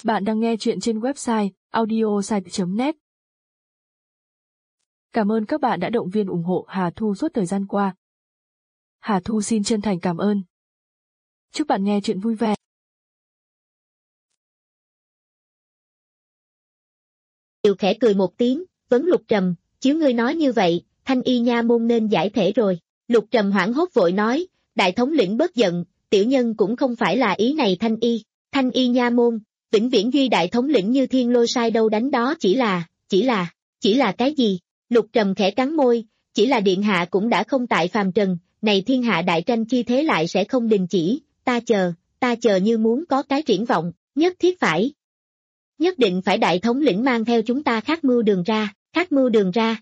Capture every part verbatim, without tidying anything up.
Bạn đang nghe chuyện trên website audiosite chấm net. Cảm ơn các bạn đã động viên ủng hộ Hà Thu suốt thời gian qua. Hà Thu xin chân thành cảm ơn. Chúc bạn nghe chuyện vui vẻ. Kiều khẽ cười một tiếng, vấn Lục Trầm, chiếu ngươi nói như vậy, Thanh Y nha môn nên giải thể rồi. Lục Trầm hoảng hốt vội nói, đại thống lĩnh bớt giận, tiểu nhân cũng không phải là ý này. Thanh Y, Thanh Y nha môn, vĩnh viễn duy đại thống lĩnh như thiên lôi sai đâu đánh đó chỉ là, chỉ là, chỉ là cái gì? Lục Trầm khẽ cắn môi, chỉ là điện hạ cũng đã không tại phàm trần, này thiên hạ đại tranh chi thế lại sẽ không đình chỉ, ta chờ, ta chờ như muốn có cái triển vọng, nhất thiết phải. Nhất định phải đại thống lĩnh mang theo chúng ta khát mưu đường ra, khát mưu đường ra.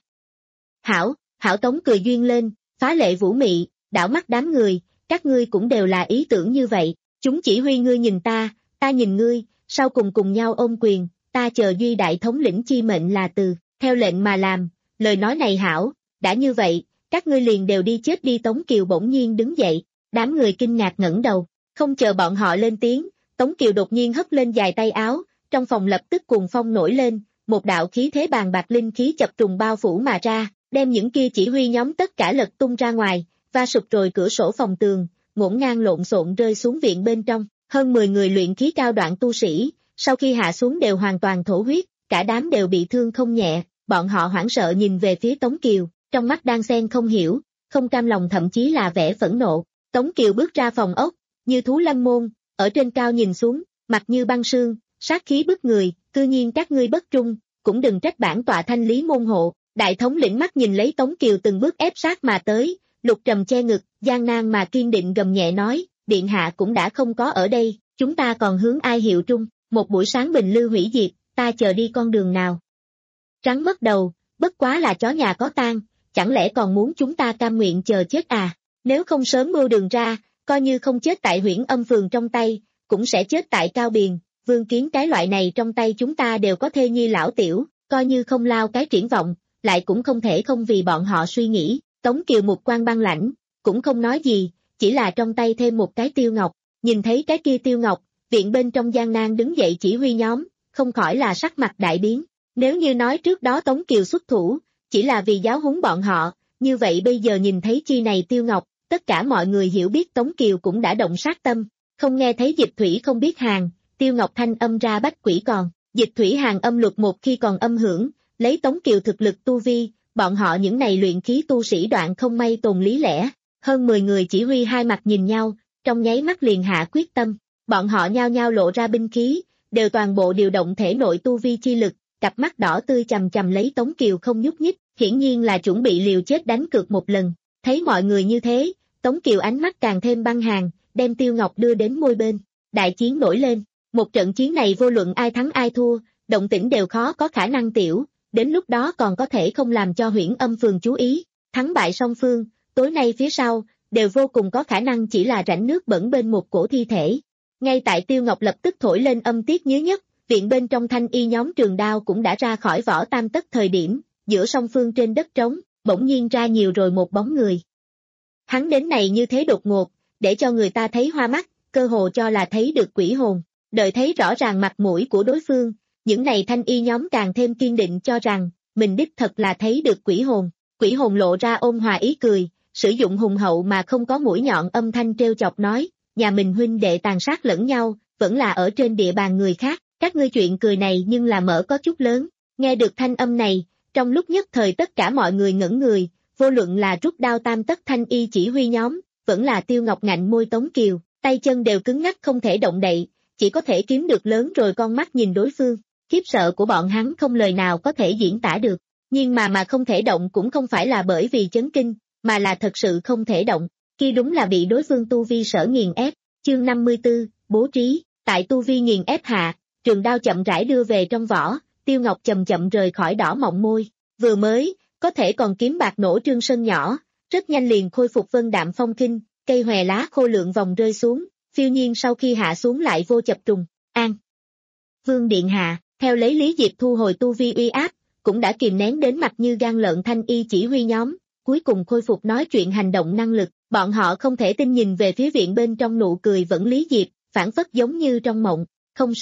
Hảo, Hảo Tống cười duyên lên, phá lệ vũ mị, đảo mắt đám người, các ngươi cũng đều là ý tưởng như vậy, chúng chỉ huy ngươi nhìn ta, ta nhìn ngươi, sau cùng cùng nhau ôm quyền, ta chờ duy đại thống lĩnh chi mệnh là từ, theo lệnh mà làm, lời nói này hảo, đã như vậy, các ngươi liền đều đi chết đi. Tống Kiều bỗng nhiên đứng dậy, đám người kinh ngạc ngẩng đầu, không chờ bọn họ lên tiếng, Tống Kiều đột nhiên hất lên dài tay áo, trong phòng lập tức cuồng phong nổi lên, một đạo khí thế bàn bạc linh khí chập trùng bao phủ mà ra, đem những kia chỉ huy nhóm tất cả lật tung ra ngoài, va sụp rồi cửa sổ phòng tường, ngổn ngang lộn xộn rơi xuống viện bên trong. Hơn mười người luyện khí cao đoạn tu sĩ, sau khi hạ xuống đều hoàn toàn thổ huyết, cả đám đều bị thương không nhẹ, bọn họ hoảng sợ nhìn về phía Tống Kiều, trong mắt đan xen không hiểu, không cam lòng thậm chí là vẻ phẫn nộ. Tống Kiều bước ra phòng ốc, như thú lâm môn, ở trên cao nhìn xuống, mặt như băng sương, sát khí bức người, cư nhiên các ngươi bất trung, cũng đừng trách bản tọa thanh lý môn hộ. Đại thống lĩnh mắt nhìn lấy Tống Kiều từng bước ép sát mà tới, Lục Trầm che ngực, gian nan mà kiên định gầm nhẹ nói, điện hạ cũng đã không có ở đây, chúng ta còn hướng ai hiệu trung, một buổi sáng bình lưu hủy diệt, ta chờ đi con đường nào? Trắng mất đầu, bất quá là chó nhà có tang, chẳng lẽ còn muốn chúng ta cam nguyện chờ chết à? Nếu không sớm mưu đường ra, coi như không chết tại Huyễn Âm Phường trong tay, cũng sẽ chết tại Cao Biền, Vương Kiến cái loại này trong tay chúng ta đều có thê nhi lão tiểu, coi như không lao cái triển vọng, lại cũng không thể không vì bọn họ suy nghĩ. Tống Kiều một quan băng lãnh, cũng không nói gì, chỉ là trong tay thêm một cái tiêu ngọc, nhìn thấy cái kia tiêu ngọc, viện bên trong gian nan đứng dậy chỉ huy nhóm, không khỏi là sắc mặt đại biến. Nếu như nói trước đó Tống Kiều xuất thủ, chỉ là vì giáo huấn bọn họ, như vậy bây giờ nhìn thấy chi này tiêu ngọc, tất cả mọi người hiểu biết Tống Kiều cũng đã động sát tâm, không nghe thấy dịch thủy không biết hàng, tiêu ngọc thanh âm ra bách quỷ còn, dịch thủy hàng âm luật một khi còn âm hưởng, lấy Tống Kiều thực lực tu vi, bọn họ những này luyện khí tu sĩ đoạn không may tồn lý lẽ. Hơn mười người chỉ huy hai mặt nhìn nhau, trong nháy mắt liền hạ quyết tâm, bọn họ nhao nhao lộ ra binh khí, đều toàn bộ điều động thể nội tu vi chi lực, cặp mắt đỏ tươi chằm chằm lấy Tống Kiều không nhúc nhích, hiển nhiên là chuẩn bị liều chết đánh cược một lần. Thấy mọi người như thế, Tống Kiều ánh mắt càng thêm băng hàn, đem tiêu ngọc đưa đến môi bên. Đại chiến nổi lên, một trận chiến này vô luận ai thắng ai thua, động tĩnh đều khó có khả năng tiểu, đến lúc đó còn có thể không làm cho Huyễn Âm Phường chú ý, thắng bại song phương, tối nay phía sau, đều vô cùng có khả năng chỉ là rãnh nước bẩn bên một cổ thi thể. Ngay tại tiêu ngọc lập tức thổi lên âm tiết nhớ nhất, viện bên trong Thanh Y nhóm trường đao cũng đã ra khỏi vỏ tam tất thời điểm, giữa song phương trên đất trống, bỗng nhiên ra nhiều rồi một bóng người. Hắn đến này như thế đột ngột, để cho người ta thấy hoa mắt, cơ hồ cho là thấy được quỷ hồn, đợi thấy rõ ràng mặt mũi của đối phương, những này Thanh Y nhóm càng thêm kiên định cho rằng, mình đích thật là thấy được quỷ hồn. Quỷ hồn lộ ra ôn hòa ý cười, sử dụng hùng hậu mà không có mũi nhọn âm thanh trêu chọc nói, nhà mình huynh đệ tàn sát lẫn nhau, vẫn là ở trên địa bàn người khác, các ngươi chuyện cười này nhưng là mở có chút lớn. Nghe được thanh âm này, trong lúc nhất thời tất cả mọi người ngẩn người, vô luận là rút đao tam tất Thanh Y chỉ huy nhóm, vẫn là tiêu ngọc ngạnh môi Tống Kiều, tay chân đều cứng ngắc không thể động đậy, chỉ có thể kiếm được lớn rồi con mắt nhìn đối phương. Khiếp sợ của bọn hắn không lời nào có thể diễn tả được, nhưng mà mà không thể động cũng không phải là bởi vì chấn kinh, mà là thật sự không thể động, kia đúng là bị đối phương tu vi sở nghiền ép. Chương năm mươi tư, bố trí, tại tu vi nghiền ép hạ, trường đao chậm rãi đưa về trong vỏ, tiêu ngọc chậm chậm rời khỏi đỏ mọng môi, vừa mới, có thể còn kiếm bạc nổ trương sân nhỏ, rất nhanh liền khôi phục vân đạm phong khinh, cây hòe lá khô lượng vòng rơi xuống, phiêu nhiên sau khi hạ xuống lại vô chập trùng, an. Vương điện hạ, theo lấy Lý Diệp thu hồi tu vi uy áp, cũng đã kìm nén đến mặt như gan lợn Thanh Y chỉ huy nhóm, cuối cùng khôi phục nói chuyện hành động năng lực, bọn họ không thể tin nhìn về phía viện bên trong nụ cười vẫn Lý Diệp, phản phất giống như trong mộng, không sai,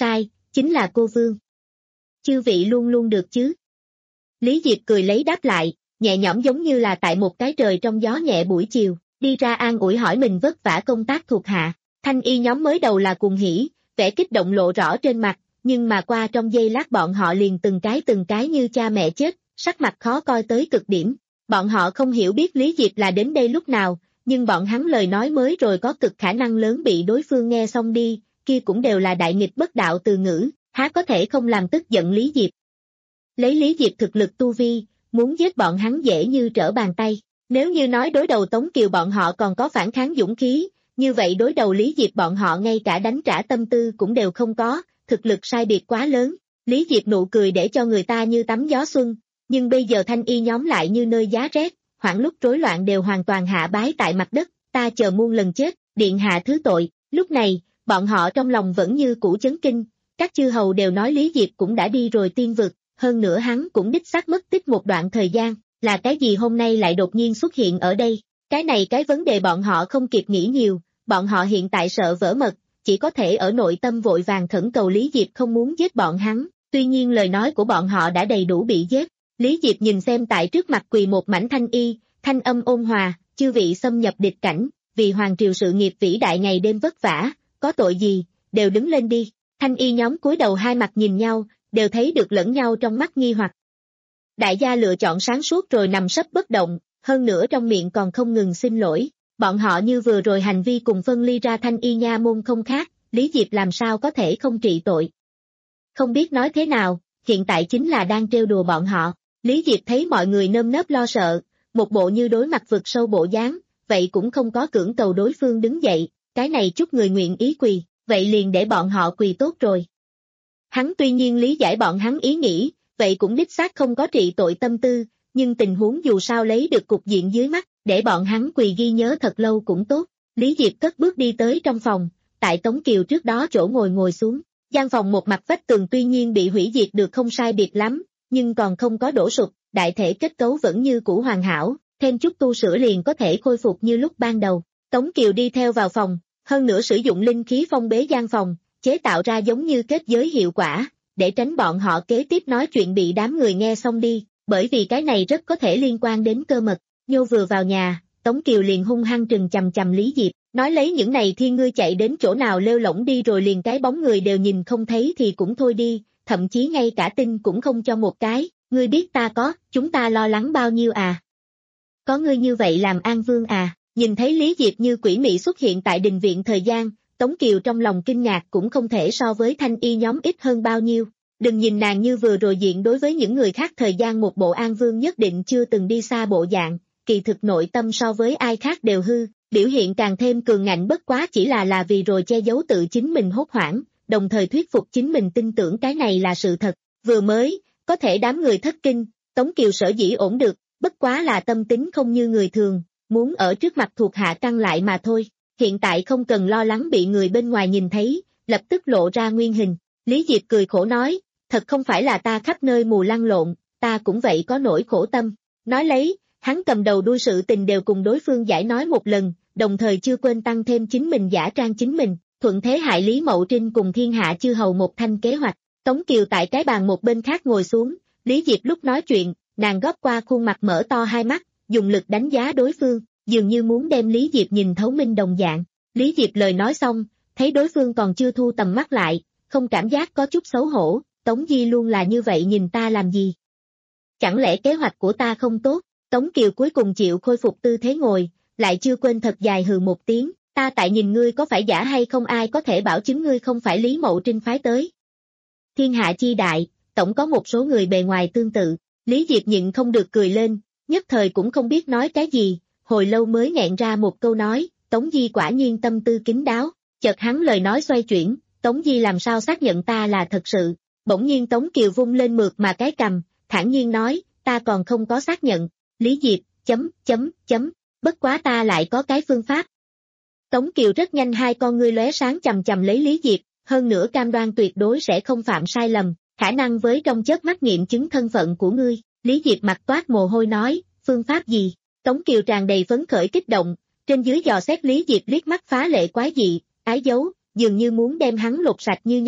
chính là cô Vương. Chư vị luôn luôn được chứ? Lý Diệp cười lấy đáp lại, nhẹ nhõm giống như là tại một cái trời trong gió nhẹ buổi chiều, đi ra an ủi hỏi mình vất vả công tác thuộc hạ. Thanh y nhóm mới đầu là cuồng hỉ, vẻ kích động lộ rõ trên mặt, nhưng mà qua trong giây lát bọn họ liền từng cái từng cái như cha mẹ chết, sắc mặt khó coi tới cực điểm. Bọn họ không hiểu biết Lý Diệp là đến đây lúc nào, nhưng bọn hắn lời nói mới rồi có cực khả năng lớn bị đối phương nghe xong đi, kia cũng đều là đại nghịch bất đạo từ ngữ, há có thể không làm tức giận Lý Diệp. Lấy Lý Diệp thực lực tu vi, muốn giết bọn hắn dễ như trở bàn tay. Nếu như nói đối đầu Tống Kiều bọn họ còn có phản kháng dũng khí, như vậy đối đầu Lý Diệp bọn họ ngay cả đánh trả tâm tư cũng đều không có, thực lực sai biệt quá lớn. Lý Diệp nụ cười để cho người ta như tắm gió xuân, nhưng bây giờ thanh y nhóm lại như nơi giá rét, hoảng lúc rối loạn đều hoàn toàn hạ bái tại mặt đất, ta chờ muôn lần chết, điện hạ thứ tội. Lúc này, bọn họ trong lòng vẫn như cũ chấn kinh, các chư hầu đều nói Lý Diệp cũng đã đi rồi tiên vực, hơn nữa hắn cũng đích xác mất tích một đoạn thời gian, là cái gì hôm nay lại đột nhiên xuất hiện ở đây. Cái này cái vấn đề bọn họ không kịp nghĩ nhiều, bọn họ hiện tại sợ vỡ mật, chỉ có thể ở nội tâm vội vàng khẩn cầu Lý Diệp không muốn giết bọn hắn, tuy nhiên lời nói của bọn họ đã đầy đủ bị giết. Lý Diệp nhìn xem tại trước mặt quỳ một mảnh thanh y, thanh âm ôn hòa, chư vị xâm nhập địch cảnh, vì hoàng triều sự nghiệp vĩ đại ngày đêm vất vả, có tội gì, đều đứng lên đi. Thanh y nhóm cúi đầu hai mặt nhìn nhau, đều thấy được lẫn nhau trong mắt nghi hoặc. Đại gia lựa chọn sáng suốt rồi nằm sấp bất động, hơn nữa trong miệng còn không ngừng xin lỗi, bọn họ như vừa rồi hành vi cùng phân ly ra thanh y nha môn không khác, Lý Diệp làm sao có thể không trị tội. Không biết nói thế nào, hiện tại chính là đang trêu đùa bọn họ. Lý Diệp thấy mọi người nơm nớp lo sợ, một bộ như đối mặt vực sâu bộ dáng, vậy cũng không có cưỡng cầu đối phương đứng dậy, cái này chút người nguyện ý quỳ, vậy liền để bọn họ quỳ tốt rồi. Hắn tuy nhiên lý giải bọn hắn ý nghĩ, vậy cũng đích xác không có trị tội tâm tư, nhưng tình huống dù sao lấy được cục diện dưới mắt, để bọn hắn quỳ ghi nhớ thật lâu cũng tốt. Lý Diệp cất bước đi tới trong phòng, tại Tống Kiều trước đó chỗ ngồi ngồi xuống, gian phòng một mặt vách tường tuy nhiên bị hủy diệt được không sai biệt lắm, nhưng còn không có đổ sụp, đại thể kết cấu vẫn như cũ hoàn hảo, thêm chút tu sửa liền có thể khôi phục như lúc ban đầu. Tống Kiều đi theo vào phòng, hơn nữa sử dụng linh khí phong bế gian phòng, chế tạo ra giống như kết giới hiệu quả, để tránh bọn họ kế tiếp nói chuyện bị đám người nghe xong đi, bởi vì cái này rất có thể liên quan đến cơ mật. Nhô vừa vào nhà, Tống Kiều liền hung hăng trừng chằm chằm Lý Diệp, nói lấy những này thiên ngươi chạy đến chỗ nào lêu lỏng đi rồi liền cái bóng người đều nhìn không thấy thì cũng thôi đi, thậm chí ngay cả tin cũng không cho một cái, ngươi biết ta có, chúng ta lo lắng bao nhiêu à? Có ngươi như vậy làm an vương à? Nhìn thấy Lý Diệp như quỷ mị xuất hiện tại đình viện thời gian, Tống Kiều trong lòng kinh ngạc cũng không thể so với thanh y nhóm ít hơn bao nhiêu. Đừng nhìn nàng như vừa rồi diện đối với những người khác thời gian một bộ an vương nhất định chưa từng đi xa bộ dạng, kỳ thực nội tâm so với ai khác đều hư, biểu hiện càng thêm cường ngạnh bất quá chỉ là là vì rồi che giấu tự chính mình hốt hoảng, đồng thời thuyết phục chính mình tin tưởng cái này là sự thật. Vừa mới, có thể đám người thất kinh, Tống Kiều sở dĩ ổn được, bất quá là tâm tính không như người thường, muốn ở trước mặt thuộc hạ căng lại mà thôi. Hiện tại không cần lo lắng bị người bên ngoài nhìn thấy, lập tức lộ ra nguyên hình. Lý Diệp cười khổ nói, thật không phải là ta khắp nơi mù lăn lộn, ta cũng vậy có nỗi khổ tâm. Nói lấy, hắn cầm đầu đuôi sự tình đều cùng đối phương giải nói một lần, đồng thời chưa quên tăng thêm chính mình giả trang chính mình, thuận thế hại Lý Mậu Trinh cùng thiên hạ chư hầu một thanh kế hoạch. Tống Kiều tại cái bàn một bên khác ngồi xuống, Lý Diệp lúc nói chuyện, nàng góp qua khuôn mặt mở to hai mắt, dùng lực đánh giá đối phương, dường như muốn đem Lý Diệp nhìn thấu minh đồng dạng. Lý Diệp lời nói xong, thấy đối phương còn chưa thu tầm mắt lại, không cảm giác có chút xấu hổ, Tống Di luôn là như vậy nhìn ta làm gì? Chẳng lẽ kế hoạch của ta không tốt? Tống Kiều cuối cùng chịu khôi phục tư thế ngồi, lại chưa quên thật dài hừ một tiếng, ta tại nhìn ngươi có phải giả hay không ai có thể bảo chứng ngươi không phải Lý Mậu Trinh phái tới. Thiên hạ chi đại, tổng có một số người bề ngoài tương tự, Lý Diệp nhịn không được cười lên, nhất thời cũng không biết nói cái gì, hồi lâu mới nghẹn ra một câu nói, Tống Di quả nhiên tâm tư kín đáo, chợt hắn lời nói xoay chuyển, Tống Di làm sao xác nhận ta là thật sự, bỗng nhiên Tống Kiều vung lên mượt mà cái cầm, thản nhiên nói, ta còn không có xác nhận, Lý Diệp, chấm, chấm, chấm, bất quá ta lại có cái phương pháp. Tống Kiều rất nhanh hai con ngươi lóe sáng chầm chầm lấy Lý Diệp, hơn nữa cam đoan tuyệt đối sẽ không phạm sai lầm, khả năng với trong chớp mắt nghiệm chứng thân phận của ngươi, Lý Diệp mặt toát mồ hôi nói, phương pháp gì? Tống Kiều tràn đầy phấn khởi kích động, trên dưới dò xét Lý Diệp liếc mắt phá lệ quái dị, ái dấu, dường như muốn đem hắn lột sạch như nhau,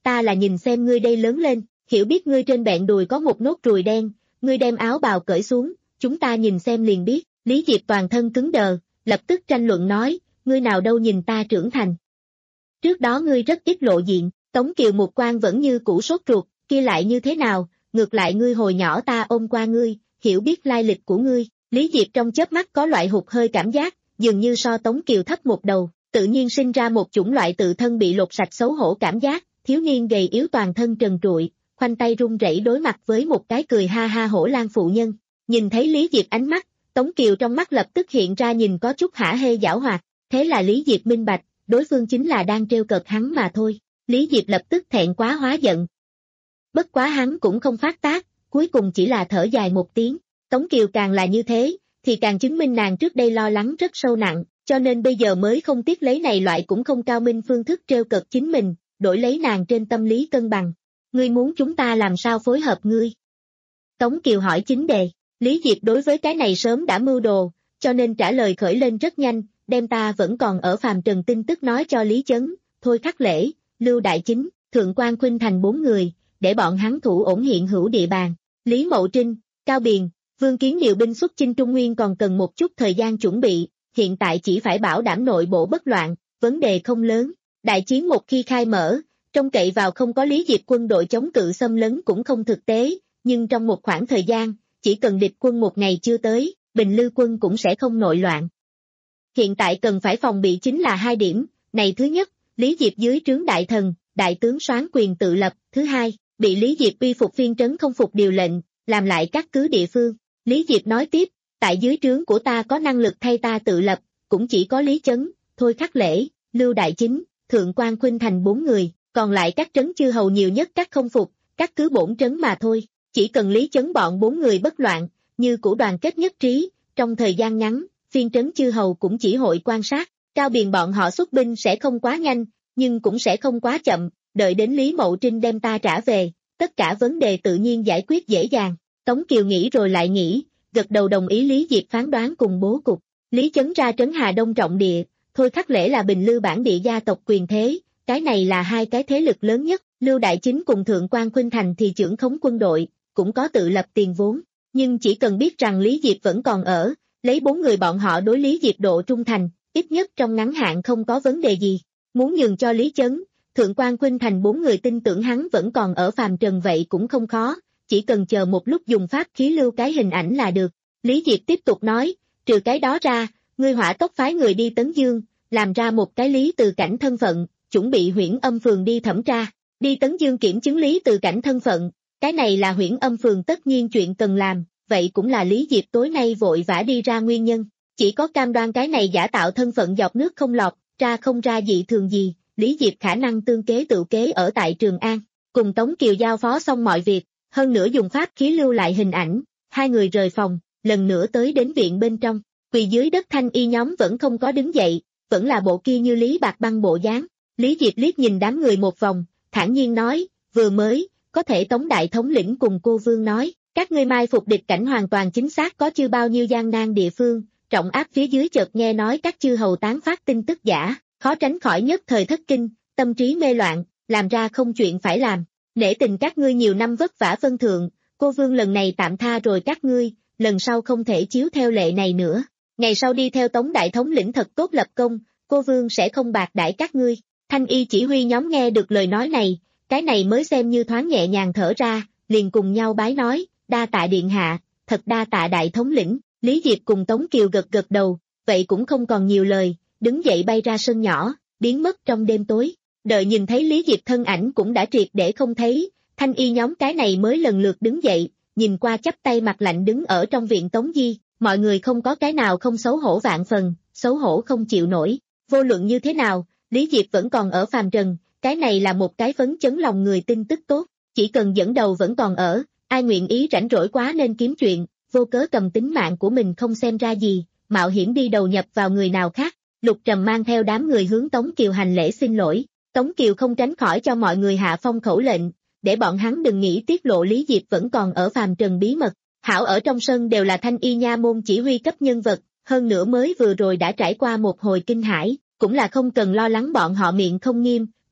ta là nhìn xem ngươi đây lớn lên, hiểu biết ngươi trên bẹn đùi có một nốt ruồi đen, ngươi đem áo bào cởi xuống, chúng ta nhìn xem liền biết. Lý Diệp toàn thân cứng đờ, lập tức tranh luận nói, ngươi nào đâu nhìn ta trưởng thành. Trước đó ngươi rất ít lộ diện, Tống Kiều một quan vẫn như cũ sốt ruột, kia lại như thế nào, ngược lại ngươi hồi nhỏ ta ôm qua ngươi, hiểu biết lai lịch của ngươi. Lý Diệp trong chớp mắt có loại hụt hơi cảm giác, dường như so Tống Kiều thấp một đầu, tự nhiên sinh ra một chủng loại tự thân bị lột sạch xấu hổ cảm giác, thiếu niên gầy yếu toàn thân trần trụi, khoanh tay run rẩy đối mặt với một cái cười ha ha hổ lang phụ nhân. Nhìn thấy Lý Diệp ánh mắt, Tống Kiều trong mắt lập tức hiện ra nhìn có chút hả hê giảo hoạt, thế là Lý Diệp minh bạch, đối phương chính là đang trêu cợt hắn mà thôi. Lý Diệp lập tức thẹn quá hóa giận. Bất quá hắn cũng không phát tác, cuối cùng chỉ là thở dài một tiếng. Tống Kiều càng là như thế, thì càng chứng minh nàng trước đây lo lắng rất sâu nặng, cho nên bây giờ mới không tiếc lấy này loại cũng không cao minh phương thức trêu cợt chính mình, đổi lấy nàng trên tâm lý cân bằng. Ngươi muốn chúng ta làm sao phối hợp ngươi? Tống Kiều hỏi chính đề. Lý Diệp đối với cái này sớm đã mưu đồ, cho nên trả lời khởi lên rất nhanh, đem ta vẫn còn ở phàm trần tin tức nói cho Lý Chấn, Thôi Khắc Lễ, Lưu Đại Chính, Thượng quan Khuynh Thành bốn người, để bọn hắn thủ ổn hiện hữu địa bàn. Lý Mậu Trinh, Cao Biền, Vương Kiến điều binh xuất chinh Trung Nguyên còn cần một chút thời gian chuẩn bị, hiện tại chỉ phải bảo đảm nội bộ bất loạn, vấn đề không lớn. Đại chiến một khi khai mở, trông cậy vào không có Lý Diệp quân đội chống cự xâm lấn cũng không thực tế, nhưng trong một khoảng thời gian, chỉ cần địch quân một ngày chưa tới, Bình Lư quân cũng sẽ không nội loạn. Hiện tại cần phải phòng bị chính là hai điểm, này thứ nhất, Lý Diệp dưới trướng đại thần, đại tướng soán quyền tự lập, thứ hai, bị Lý Diệp uy phục phiên trấn không phục điều lệnh, làm lại các cứ địa phương. Lý Diệp nói tiếp, tại dưới trướng của ta có năng lực thay ta tự lập, cũng chỉ có Lý Chấn, Thôi Khắc Lễ, Lưu Đại Chính, Thượng quan Khuynh Thành bốn người, còn lại các trấn chư hầu nhiều nhất các không phục, các cứ bổn trấn mà thôi. Chỉ cần Lý Chấn bọn bốn người bất loạn, như cũ đoàn kết nhất trí, trong thời gian ngắn, phiên trấn chư hầu cũng chỉ hội quan sát, Cao Biền bọn họ xuất binh sẽ không quá nhanh, nhưng cũng sẽ không quá chậm, đợi đến Lý Mậu Trinh đem ta trả về, tất cả vấn đề tự nhiên giải quyết dễ dàng. Tống Kiều nghĩ rồi lại nghĩ, gật đầu đồng ý Lý Diệp phán đoán cùng bố cục. Lý Chấn ra trấn Hà Đông trọng địa, Thôi Khắc Lễ là Bình Lư bản địa gia tộc quyền thế, cái này là hai cái thế lực lớn nhất, Lưu Đại Chính cùng Thượng quan Khuynh Thành thì trưởng khống quân đội, cũng có tự lập tiền vốn, nhưng chỉ cần biết rằng Lý Diệp vẫn còn ở, lấy bốn người bọn họ đối Lý Diệp độ trung thành, ít nhất trong ngắn hạn không có vấn đề gì. Muốn nhường cho Lý Chấn, Thượng quan Khuynh Thành bốn người tin tưởng hắn vẫn còn ở phàm trần vậy cũng không khó, chỉ cần chờ một lúc dùng pháp khí lưu cái hình ảnh là được. Lý Diệp tiếp tục nói, trừ cái đó ra, ngươi hỏa tốc phái người đi Tấn Dương, làm ra một cái Lý Từ Cảnh thân phận, chuẩn bị Huyễn Âm phường đi thẩm tra, đi Tấn Dương kiểm chứng Lý Từ Cảnh thân phận, cái này là Huyễn Âm phường tất nhiên chuyện cần làm, vậy cũng là Lý Diệp tối nay vội vã đi ra nguyên nhân, chỉ có cam đoan cái này giả tạo thân phận dọc nước không lọt, ra không ra dị thường gì, Lý Diệp khả năng tương kế tự kế ở tại Trường An, cùng Tống Kiều giao phó xong mọi việc, hơn nữa dùng pháp khí lưu lại hình ảnh, hai người rời phòng, lần nữa tới đến viện bên trong, quỳ dưới đất thanh y nhóm vẫn không có đứng dậy, vẫn là bộ kia như Lý Bạc Băng bộ dáng. Lý Diệp liếc nhìn đám người một vòng, thản nhiên nói, vừa mới, có thể Tống đại thống lĩnh cùng cô Vương nói, các ngươi mai phục địch cảnh hoàn toàn chính xác có chưa bao nhiêu gian nan địa phương, trọng áp phía dưới chợt nghe nói các chư hầu tán phát tin tức giả, khó tránh khỏi nhất thời thất kinh, tâm trí mê loạn, làm ra không chuyện phải làm, nể tình các ngươi nhiều năm vất vả phân thượng, cô Vương lần này tạm tha rồi các ngươi, lần sau không thể chiếu theo lệ này nữa, ngày sau đi theo Tống đại thống lĩnh thật tốt lập công, cô Vương sẽ không bạc đãi các ngươi. Thanh y chỉ huy nhóm nghe được lời nói này, cái này mới xem như thoáng nhẹ nhàng thở ra, liền cùng nhau bái nói, đa tạ điện hạ, thật đa tạ đại thống lĩnh. Lý Diệp cùng Tống Kiều gật gật đầu, vậy cũng không còn nhiều lời, đứng dậy bay ra sân nhỏ, biến mất trong đêm tối. Đợi nhìn thấy Lý Diệp thân ảnh cũng đã triệt để không thấy, thanh y nhóm cái này mới lần lượt đứng dậy, nhìn qua chắp tay mặt lạnh đứng ở trong viện Tống Di, mọi người không có cái nào không xấu hổ vạn phần, xấu hổ không chịu nổi. Vô luận như thế nào, Lý Diệp vẫn còn ở phàm trần, cái này là một cái phấn chấn lòng người tin tức tốt, chỉ cần dẫn đầu vẫn còn ở, ai nguyện ý rảnh rỗi quá nên kiếm chuyện, vô cớ cầm tính mạng của mình không xem ra gì, mạo hiểm đi đầu nhập vào người nào khác. Lục Trầm mang theo đám người hướng Tống Kiều hành lễ xin lỗi, Tống Kiều không tránh khỏi cho mọi người hạ phong khẩu lệnh, để bọn hắn đừng nghĩ tiết lộ Lý Diệp vẫn còn ở phàm trần bí mật. Hảo ở trong sân đều là thanh y nha môn chỉ huy cấp nhân vật, hơn nữa mới vừa rồi đã trải qua một hồi kinh hãi, cũng là không cần lo lắng bọn họ miệng không nghiêm,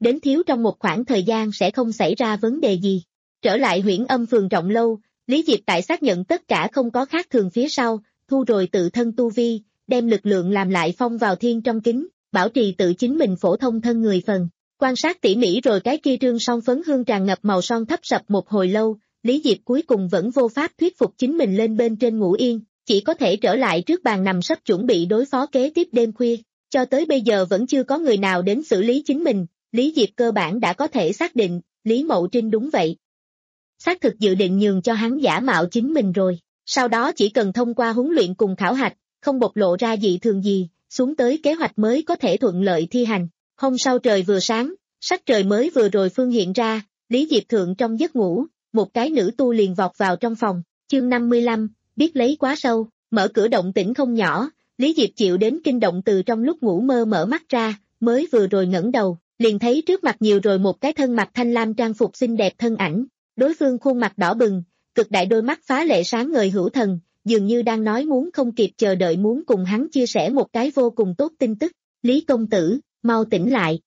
đến thiếu trong một khoảng thời gian sẽ không xảy ra vấn đề gì. Trở lại Huyễn Âm Phường Trọng Lâu, Lý Diệp tại xác nhận tất cả không có khác thường phía sau, thu rồi tự thân tu vi, đem lực lượng làm lại phong vào thiên trong kính, bảo trì tự chính mình phổ thông thân người phần. Quan sát tỉ mỉ rồi cái kia trương son phấn hương tràn ngập màu son thấp sập một hồi lâu, Lý Diệp cuối cùng vẫn vô pháp thuyết phục chính mình lên bên trên ngủ yên, chỉ có thể trở lại trước bàn nằm sấp chuẩn bị đối phó kế tiếp đêm khuya. Cho tới bây giờ vẫn chưa có người nào đến xử lý chính mình, Lý Diệp cơ bản đã có thể xác định, Lý Mậu Trinh đúng vậy. Xác thực dự định nhường cho hắn giả mạo chính mình rồi, sau đó chỉ cần thông qua huấn luyện cùng khảo hạch, không bộc lộ ra dị thường gì, xuống tới kế hoạch mới có thể thuận lợi thi hành. Hôm sau trời vừa sáng, sắc trời mới vừa rồi phương hiện ra, Lý Diệp thượng trong giấc ngủ, một cái nữ tu liền vọt vào trong phòng, chương năm mươi lăm, biết lấy quá sâu, mở cửa động tĩnh không nhỏ, Lý Diệp chịu đến kinh động từ trong lúc ngủ mơ mở mắt ra, mới vừa rồi ngẩng đầu, liền thấy trước mặt nhiều rồi một cái thân mặc thanh lam trang phục xinh đẹp thân ảnh, đối phương khuôn mặt đỏ bừng, cực đại đôi mắt phá lệ sáng ngời hữu thần, dường như đang nói muốn không kịp chờ đợi muốn cùng hắn chia sẻ một cái vô cùng tốt tin tức, Lý công tử, mau tỉnh lại.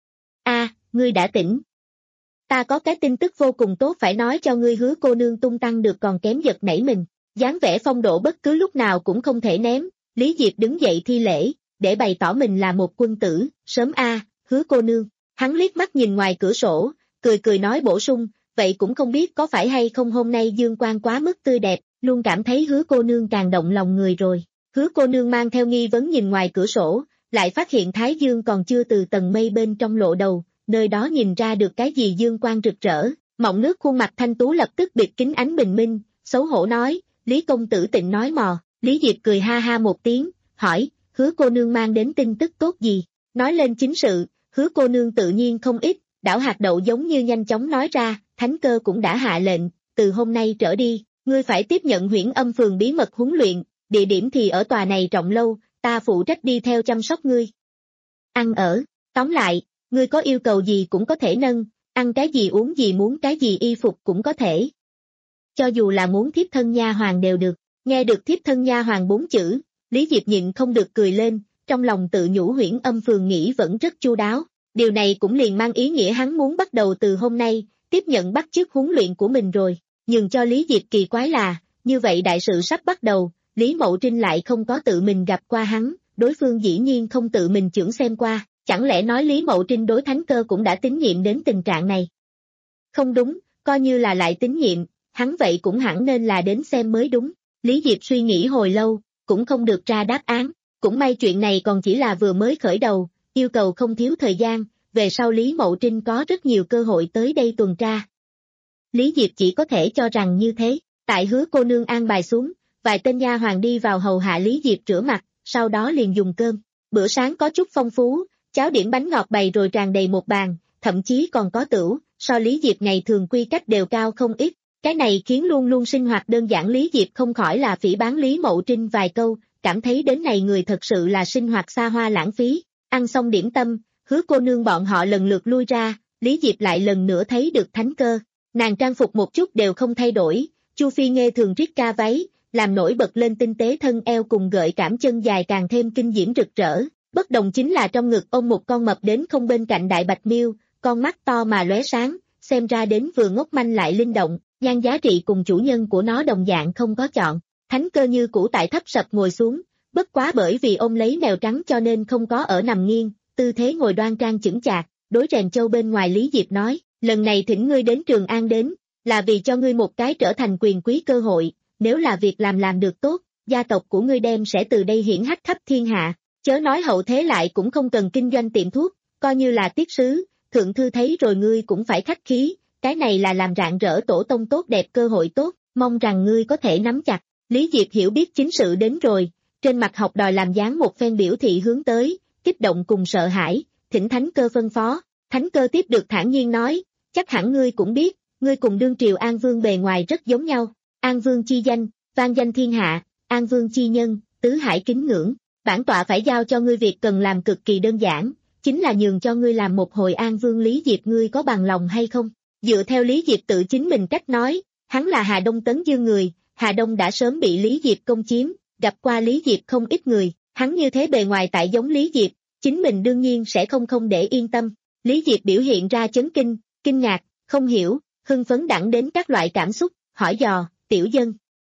A, ngươi đã tỉnh. Ta có cái tin tức vô cùng tốt phải nói cho ngươi, Hứa cô nương tung tăng được còn kém giật nảy mình, dáng vẻ phong độ bất cứ lúc nào cũng không thể ném, Lý Diệp đứng dậy thi lễ, để bày tỏ mình là một quân tử, sớm a, Hứa cô nương, hắn liếc mắt nhìn ngoài cửa sổ, cười cười nói bổ sung, vậy cũng không biết có phải hay không hôm nay dương quang quá mức tươi đẹp, luôn cảm thấy Hứa cô nương càng động lòng người rồi. Hứa cô nương mang theo nghi vấn nhìn ngoài cửa sổ, lại phát hiện Thái Dương còn chưa từ tầng mây bên trong lộ đầu, nơi đó nhìn ra được cái gì dương quang rực rỡ, mọng nước khuôn mặt thanh tú lập tức bịt kín ánh bình minh, xấu hổ nói, Lý công tử tịnh nói mò, Lý Diệp cười ha ha một tiếng, hỏi, Hứa cô nương mang đến tin tức tốt gì, nói lên chính sự, Hứa cô nương tự nhiên không ít, đảo hạt đậu giống như nhanh chóng nói ra, thánh cơ cũng đã hạ lệnh, từ hôm nay trở đi, ngươi phải tiếp nhận Huyễn Âm Phường bí mật huấn luyện, địa điểm thì ở tòa này Trọng Lâu, ta phụ trách đi theo chăm sóc ngươi. Ăn ở, tóm lại, ngươi có yêu cầu gì cũng có thể nâng, ăn cái gì uống gì muốn cái gì y phục cũng có thể. Cho dù là muốn thiếp thân nha hoàn đều được, nghe được thiếp thân nha hoàn bốn chữ, Lý Diệp nhịn không được cười lên, trong lòng tự nhủ Huyễn Âm Phường nghĩ vẫn rất chu đáo, điều này cũng liền mang ý nghĩa hắn muốn bắt đầu từ hôm nay, tiếp nhận bắt chước huấn luyện của mình rồi, nhưng cho Lý Diệp kỳ quái là, như vậy đại sự sắp bắt đầu, Lý Mậu Trinh lại không có tự mình gặp qua hắn, đối phương dĩ nhiên không tự mình chưởng xem qua, chẳng lẽ nói Lý Mậu Trinh đối thánh cơ cũng đã tín nhiệm đến tình trạng này? Không đúng, coi như là lại tín nhiệm, hắn vậy cũng hẳn nên là đến xem mới đúng, Lý Diệp suy nghĩ hồi lâu, cũng không được ra đáp án, cũng may chuyện này còn chỉ là vừa mới khởi đầu, yêu cầu không thiếu thời gian, về sau Lý Mậu Trinh có rất nhiều cơ hội tới đây tuần tra. Lý Diệp chỉ có thể cho rằng như thế, tại Hứa cô nương an bài xuống, vài tên nha hoàn đi vào hầu hạ Lý Diệp rửa mặt, sau đó liền dùng cơm, bữa sáng có chút phong phú, cháo điểm bánh ngọt bày rồi tràn đầy một bàn, thậm chí còn có tửu, so Lý Diệp ngày thường quy cách đều cao không ít, cái này khiến luôn luôn sinh hoạt đơn giản Lý Diệp không khỏi là phỉ báng Lý Mậu Trinh vài câu, cảm thấy đến này người thật sự là sinh hoạt xa hoa lãng phí, ăn xong điểm tâm, Hứa cô nương bọn họ lần lượt lui ra, Lý Diệp lại lần nữa thấy được thánh cơ, nàng trang phục một chút đều không thay đổi, Chu Phi Nghê thường riết ca váy, làm nổi bật lên tinh tế thân eo cùng gợi cảm chân dài càng thêm kinh diễm rực rỡ, bất đồng chính là trong ngực ôm một con mập đến không bên cạnh đại bạch miêu, con mắt to mà lóe sáng, xem ra đến vừa ngốc manh lại linh động, nhan giá trị cùng chủ nhân của nó đồng dạng không có chọn, thánh cơ như cũ tại thấp sập ngồi xuống, bất quá bởi vì ôm lấy mèo trắng cho nên không có ở nằm nghiêng, tư thế ngồi đoan trang chững chạc, đối rèn châu bên ngoài Lý Diệp nói, lần này thỉnh ngươi đến Trường An đến, là vì cho ngươi một cái trở thành quyền quý cơ hội, nếu là việc làm làm được tốt, gia tộc của ngươi đem sẽ từ đây hiển hách khắp thiên hạ, chớ nói hậu thế lại cũng không cần kinh doanh tiệm thuốc, coi như là tiết sứ, thượng thư thấy rồi ngươi cũng phải khách khí, cái này là làm rạng rỡ tổ tông tốt đẹp cơ hội tốt, mong rằng ngươi có thể nắm chặt. Lý Diệp hiểu biết chính sự đến rồi, trên mặt học đòi làm dáng một phen biểu thị hướng tới, kích động cùng sợ hãi, thỉnh thánh cơ phân phó, thánh cơ tiếp được thản nhiên nói, chắc hẳn ngươi cũng biết, ngươi cùng đương triều An Vương bề ngoài rất giống nhau, An Vương chi danh, vang danh thiên hạ, An Vương chi nhân, tứ hải kính ngưỡng, bản tọa phải giao cho ngươi việc cần làm cực kỳ đơn giản, chính là nhường cho ngươi làm một hồi An Vương. Lý Diệp ngươi có bằng lòng hay không? Dựa theo Lý Diệp tự chính mình cách nói, hắn là Hà Đông Tấn Dương người, Hà Đông đã sớm bị Lý Diệp công chiếm, gặp qua Lý Diệp không ít người, hắn như thế bề ngoài tại giống Lý Diệp, chính mình đương nhiên sẽ không không để yên tâm. Lý Diệp biểu hiện ra chấn kinh, kinh ngạc, không hiểu, hưng phấn đẳng đến các loại cảm xúc, hỏi dò, tiểu dân.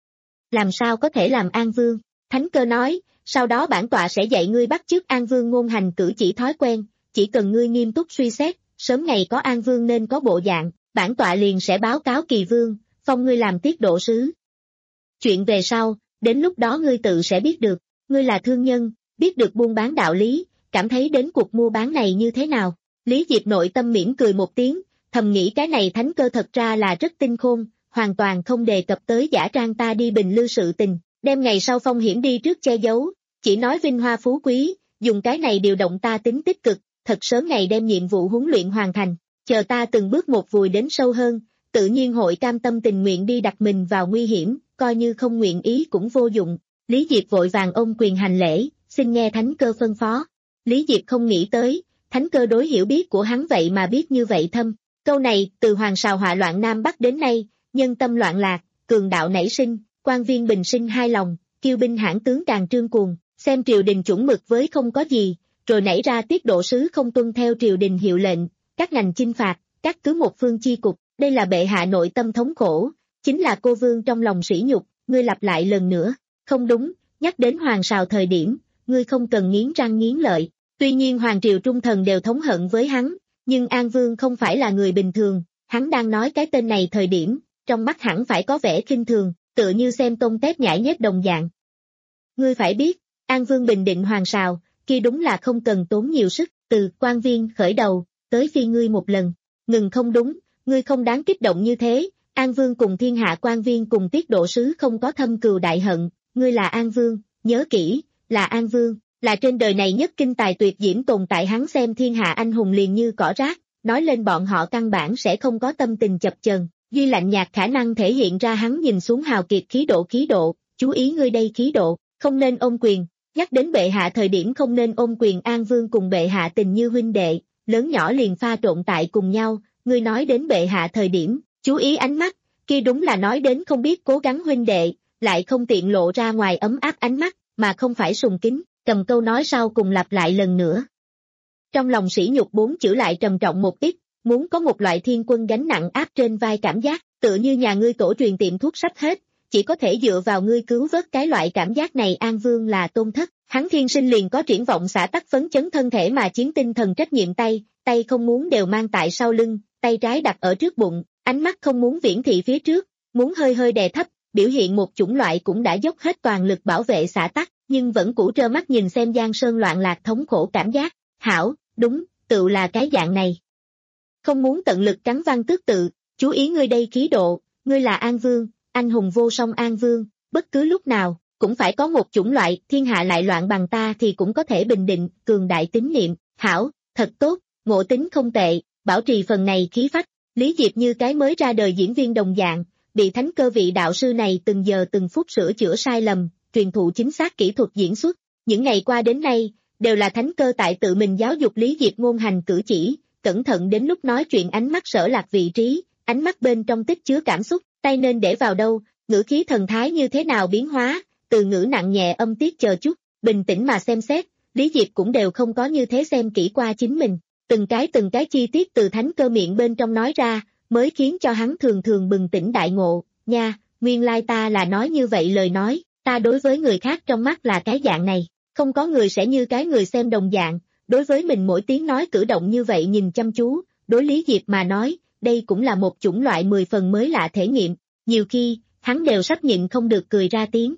Làm sao có thể làm An Vương? Thánh Cơ nói, sau đó bản tọa sẽ dạy ngươi bắt chước An Vương ngôn hành cử chỉ thói quen, chỉ cần ngươi nghiêm túc suy xét, sớm ngày có An Vương nên có bộ dạng, bản tọa liền sẽ báo cáo Kỳ Vương, phong ngươi làm tiết độ sứ. Chuyện về sau, đến lúc đó ngươi tự sẽ biết được, ngươi là thương nhân, biết được buôn bán đạo lý, cảm thấy đến cuộc mua bán này như thế nào? Lý Diệp nội tâm mỉm cười một tiếng, thầm nghĩ cái này Thánh Cơ thật ra là rất tinh khôn, hoàn toàn không đề cập tới giả trang ta đi bình lưu sự tình, đem ngày sau phong hiểm đi trước che giấu, chỉ nói vinh hoa phú quý, dùng cái này điều động ta tính tích cực, thật sớm ngày đem nhiệm vụ huấn luyện hoàn thành, chờ ta từng bước một vùi đến sâu hơn, tự nhiên hội cam tâm tình nguyện đi đặt mình vào nguy hiểm, coi như không nguyện ý cũng vô dụng. Lý Diệp vội vàng ôm quyền hành lễ, xin nghe Thánh Cơ phân phó. Lý Diệp không nghĩ tới, Thánh Cơ đối hiểu biết của hắn vậy mà biết như vậy thâm. Câu này, từ hoàng sào họa loạn Nam Bắc đến nay, nhân tâm loạn lạc, cường đạo nảy sinh, quan viên bình sinh hai lòng, kiêu binh hãn tướng càng trương cuồng, xem triều đình chuẩn mực với không có gì, rồi nảy ra tiết độ sứ không tuân theo triều đình hiệu lệnh, các ngành chinh phạt, các cứ một phương chi cục, đây là bệ hạ nội tâm thống khổ, chính là cô vương trong lòng sỉ nhục, ngươi lặp lại lần nữa, không đúng, nhắc đến hoàng sào thời điểm, ngươi không cần nghiến răng nghiến lợi, tuy nhiên hoàng triều trung thần đều thống hận với hắn, nhưng An Vương không phải là người bình thường, hắn đang nói cái tên này thời điểm, trong mắt hẳn phải có vẻ khinh thường, tựa như xem tôm tép nhãi nhép đồng dạng. Ngươi phải biết, An Vương bình định hoàng sào, kia đúng là không cần tốn nhiều sức, từ quan viên khởi đầu, tới phi ngươi một lần, ngừng không đúng, ngươi không đáng kích động như thế, An Vương cùng thiên hạ quan viên cùng tiết độ sứ không có thâm cừu đại hận, ngươi là An Vương, nhớ kỹ, là An Vương, là trên đời này nhất kinh tài tuyệt diễm tồn tại, hắn xem thiên hạ anh hùng liền như cỏ rác, nói lên bọn họ căn bản sẽ không có tâm tình chập chờn, duy lạnh nhạt khả năng thể hiện ra hắn nhìn xuống hào kiệt khí độ khí độ, chú ý ngươi đây khí độ, không nên ôm quyền, nhắc đến bệ hạ thời điểm không nên ôm quyền. An Vương cùng bệ hạ tình như huynh đệ, lớn nhỏ liền pha trộn tại cùng nhau, ngươi nói đến bệ hạ thời điểm, chú ý ánh mắt, kia đúng là nói đến không biết cố gắng huynh đệ, lại không tiện lộ ra ngoài ấm áp ánh mắt, mà không phải sùng kính, cầm câu nói sau cùng lặp lại lần nữa. Trong lòng sỉ nhục bốn chữ lại trầm trọng một ít, muốn có một loại thiên quân gánh nặng áp trên vai cảm giác, tựa như nhà ngươi tổ truyền tiệm thuốc sắp hết, chỉ có thể dựa vào ngươi cứu vớt cái loại cảm giác này. An Vương là tôn thất, hắn thiên sinh liền có triển vọng xả tắc phấn chấn thân thể mà chiến tinh thần trách nhiệm, tay, tay không muốn đều mang tại sau lưng, tay trái đặt ở trước bụng, ánh mắt không muốn viễn thị phía trước, muốn hơi hơi đè thấp, biểu hiện một chủng loại cũng đã dốc hết toàn lực bảo vệ xả tắc, nhưng vẫn cũ trơ mắt nhìn xem giang sơn loạn lạc thống khổ cảm giác. Hảo, đúng, tự là cái dạng này. Không muốn tận lực cắn văn tước tự, chú ý ngươi đây khí độ, ngươi là An Vương, anh hùng vô song An Vương, bất cứ lúc nào, cũng phải có một chủng loại, thiên hạ lại loạn bằng ta thì cũng có thể bình định, cường đại tín niệm. Hảo, thật tốt, ngộ tính không tệ, bảo trì phần này khí phách. Lý Diệp như cái mới ra đời diễn viên đồng dạng, bị Thánh Cơ vị đạo sư này từng giờ từng phút sửa chữa sai lầm, truyền thụ chính xác kỹ thuật diễn xuất. Những ngày qua đến nay, đều là Thánh Cơ tại tự mình giáo dục Lý Diệp ngôn hành cử chỉ, cẩn thận đến lúc nói chuyện ánh mắt sở lạc vị trí, ánh mắt bên trong tích chứa cảm xúc, tay nên để vào đâu, ngữ khí thần thái như thế nào biến hóa, từ ngữ nặng nhẹ âm tiết chờ chút, bình tĩnh mà xem xét, Lý Diệp cũng đều không có như thế xem kỹ qua chính mình. Từng cái từng cái chi tiết từ Thánh Cơ miệng bên trong nói ra, mới khiến cho hắn thường thường bừng tỉnh đại ngộ, nha, nguyên lai ta là nói như vậy lời nói, ta đối với người khác trong mắt là cái dạng này, không có người sẽ như cái người xem đồng dạng, đối với mình mỗi tiếng nói cử động như vậy nhìn chăm chú, đối Lý Diệp mà nói, đây cũng là một chủng loại mười phần mới lạ thể nghiệm, nhiều khi, hắn đều sắp nhịn không được cười ra tiếng.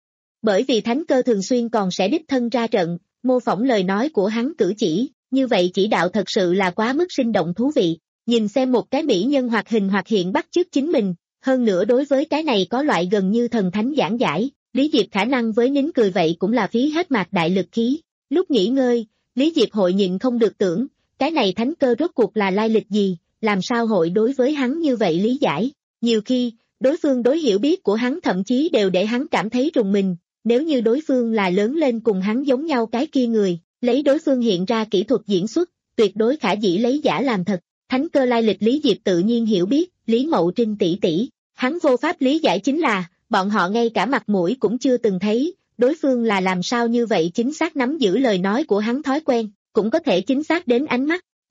Bởi vì Thánh Cơ thường xuyên còn sẽ đích thân ra trận, mô phỏng lời nói của hắn cử chỉ, như vậy chỉ đạo thật sự là quá mức sinh động thú vị, nhìn xem một cái mỹ nhân hoạt hình hoạt hiện bắt chước chính mình, hơn nữa đối với cái này có loại gần như thần thánh giảng giải, Lý Diệp khả năng với nín cười vậy cũng là phí hết mạc đại lực khí. Lúc nghỉ ngơi, Lý Diệp hội nhịn không được tưởng, cái này Thánh Cơ rốt cuộc là lai lịch gì, làm sao hội đối với hắn như vậy lý giải, nhiều khi, đối phương đối hiểu biết của hắn thậm chí đều để hắn cảm thấy rùng mình, nếu như đối phương là lớn lên cùng hắn giống nhau cái kia người, lấy đối phương hiện ra kỹ thuật diễn xuất, tuyệt đối khả dĩ lấy giả làm thật. Thánh Cơ lai lịch Lý Diệp tự nhiên hiểu biết, Lý Mậu Trinh tỷ tỷ, hắn vô pháp lý giải chính là, bọn họ ngay cả mặt mũi cũng chưa từng thấy, đối phương là làm sao như vậy chính xác nắm giữ lời nói của hắn thói quen, cũng có thể chính xác đến ánh mắt,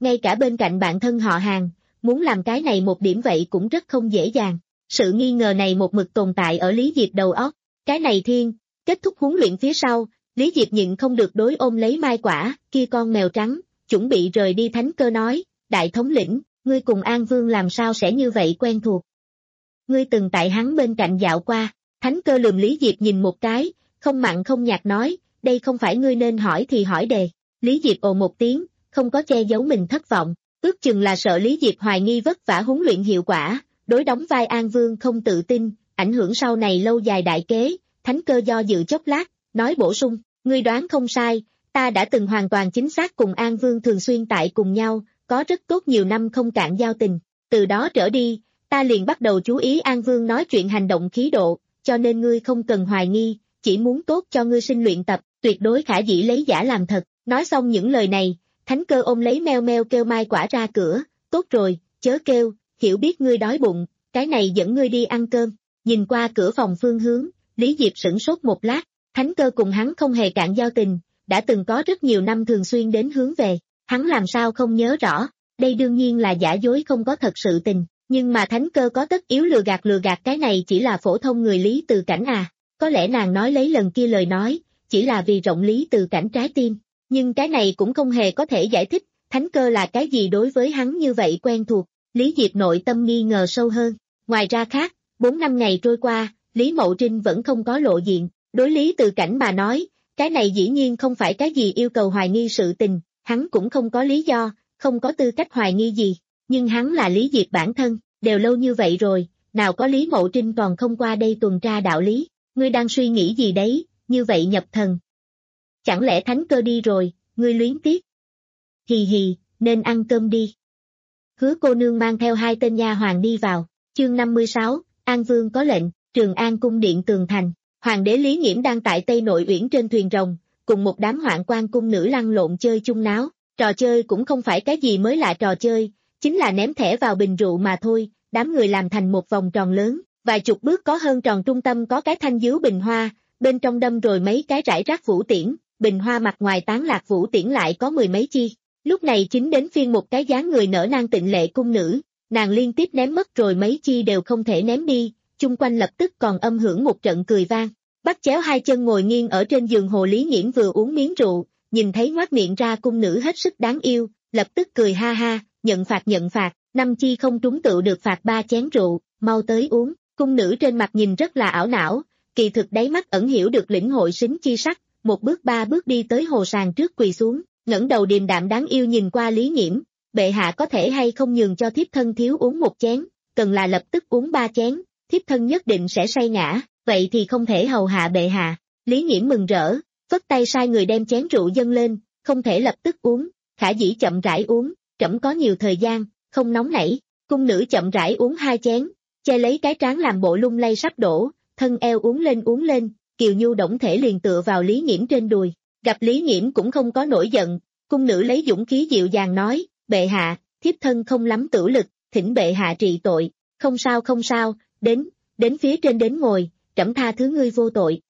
ngay cả bên cạnh bạn thân họ hàng, muốn làm cái này một điểm vậy cũng rất không dễ dàng. Sự nghi ngờ này một mực tồn tại ở Lý Diệp đầu óc. Cái này thiên, kết thúc huấn luyện phía sau, Lý Diệp nhịn không được đối ôm lấy Mai Quả, kia con mèo trắng, chuẩn bị rời đi. Thánh Cơ nói, đại thống lĩnh, ngươi cùng An Vương làm sao sẽ như vậy quen thuộc? Ngươi từng tại hắn bên cạnh dạo qua. Thánh Cơ lườm Lý Diệp nhìn một cái, không mặn không nhạt nói, đây không phải ngươi nên hỏi thì hỏi đề. Lý Diệp ồ một tiếng, không có che giấu mình thất vọng, ước chừng là sợ Lý Diệp hoài nghi vất vả huấn luyện hiệu quả, đối đóng vai An Vương không tự tin, ảnh hưởng sau này lâu dài đại kế. Thánh Cơ do dự chốc lát, nói bổ sung, ngươi đoán không sai, ta đã từng hoàn toàn chính xác cùng An Vương thường xuyên tại cùng nhau, có rất tốt nhiều năm không cạn giao tình, từ đó trở đi, ta liền bắt đầu chú ý An Vương nói chuyện hành động khí độ, cho nên ngươi không cần hoài nghi, chỉ muốn tốt cho ngươi sinh luyện tập, tuyệt đối khả dĩ lấy giả làm thật. Nói xong những lời này, Thánh Cơ ôm lấy meo meo kêu Mai Quả ra cửa, tốt rồi, chớ kêu, hiểu biết ngươi đói bụng, cái này dẫn ngươi đi ăn cơm. Nhìn qua cửa phòng phương hướng, Lý Diệp sửng sốt một lát, Thánh Cơ cùng hắn không hề cạn giao tình, đã từng có rất nhiều năm thường xuyên đến hướng về, hắn làm sao không nhớ rõ, đây đương nhiên là giả dối không có thật sự tình, nhưng mà Thánh Cơ có tất yếu lừa gạt lừa gạt cái này chỉ là phổ thông người Lý Từ Cảnh à, có lẽ nàng nói lấy lần kia lời nói, chỉ là vì rộng Lý Từ Cảnh trái tim, nhưng cái này cũng không hề có thể giải thích, Thánh Cơ là cái gì đối với hắn như vậy quen thuộc, Lý Diệp nội tâm nghi ngờ sâu hơn, ngoài ra khác, bốn năm ngày trôi qua, Lý Mậu Trinh vẫn không có lộ diện, đối Lý Từ Cảnh mà nói, cái này dĩ nhiên không phải cái gì yêu cầu hoài nghi sự tình, hắn cũng không có lý do, không có tư cách hoài nghi gì, nhưng hắn là Lý Diệp bản thân, đều lâu như vậy rồi, nào có Lý Mậu Trinh còn không qua đây tuần tra đạo lý, ngươi đang suy nghĩ gì đấy, như vậy nhập thần. Chẳng lẽ Thánh Cơ đi rồi, ngươi luyến tiếc? Hì hì, nên ăn cơm đi. Hứa cô nương mang theo hai tên nha hoàn đi vào, chương năm mươi sáu, An Vương có lệnh, Trường An cung điện tường thành, Hoàng đế Lý Nghiễm đang tại Tây Nội Uyển trên thuyền rồng, cùng một đám hoạn quan cung nữ lăn lộn chơi chung náo, trò chơi cũng không phải cái gì mới lạ trò chơi, chính là ném thẻ vào bình rượu mà thôi, đám người làm thành một vòng tròn lớn, vài chục bước có hơn tròn trung tâm có cái thanh dứu bình hoa, bên trong đâm rồi mấy cái rải rác vũ tiễn, bình hoa mặt ngoài tán lạc vũ tiễn lại có mười mấy chi. Lúc này chính đến phiên một cái dáng người nở nang tịnh lệ cung nữ, nàng liên tiếp ném mất rồi mấy chi đều không thể ném đi, chung quanh lập tức còn âm hưởng một trận cười vang. Bắt chéo hai chân ngồi nghiêng ở trên giường Hồ Lý Nghiễm vừa uống miếng rượu, nhìn thấy ngoác miệng ra cung nữ hết sức đáng yêu, lập tức cười ha ha, nhận phạt nhận phạt, năm chi không trúng tựu được phạt ba chén rượu, mau tới uống. Cung nữ trên mặt nhìn rất là ảo não, kỳ thực đáy mắt ẩn hiểu được lĩnh hội sính chi sắc, một bước ba bước đi tới hồ sàn trước quỳ xuống, ngẩng đầu điềm đạm đáng yêu nhìn qua Lý Nghiễm, bệ hạ có thể hay không nhường cho thiếp thân thiếu uống một chén, cần là lập tức uống ba chén, thiếp thân nhất định sẽ say ngã, vậy thì không thể hầu hạ bệ hạ. Lý Nghiễm mừng rỡ, phất tay sai người đem chén rượu dâng lên, không thể lập tức uống, khả dĩ chậm rãi uống, trẫm có nhiều thời gian, không nóng nảy. Cung nữ chậm rãi uống hai chén, che lấy cái trán làm bộ lung lay sắp đổ, thân eo uống lên uống lên, Kiều Nhu đổng thể liền tựa vào Lý Nghiễm trên đùi. Gặp Lý Nghiễm cũng không có nổi giận, cung nữ lấy dũng khí dịu dàng nói, bệ hạ, thiếp thân không lắm tửu lực, thỉnh bệ hạ trị tội, không sao không sao, đến, đến phía trên đến ngồi, trẫm tha thứ ngươi vô tội.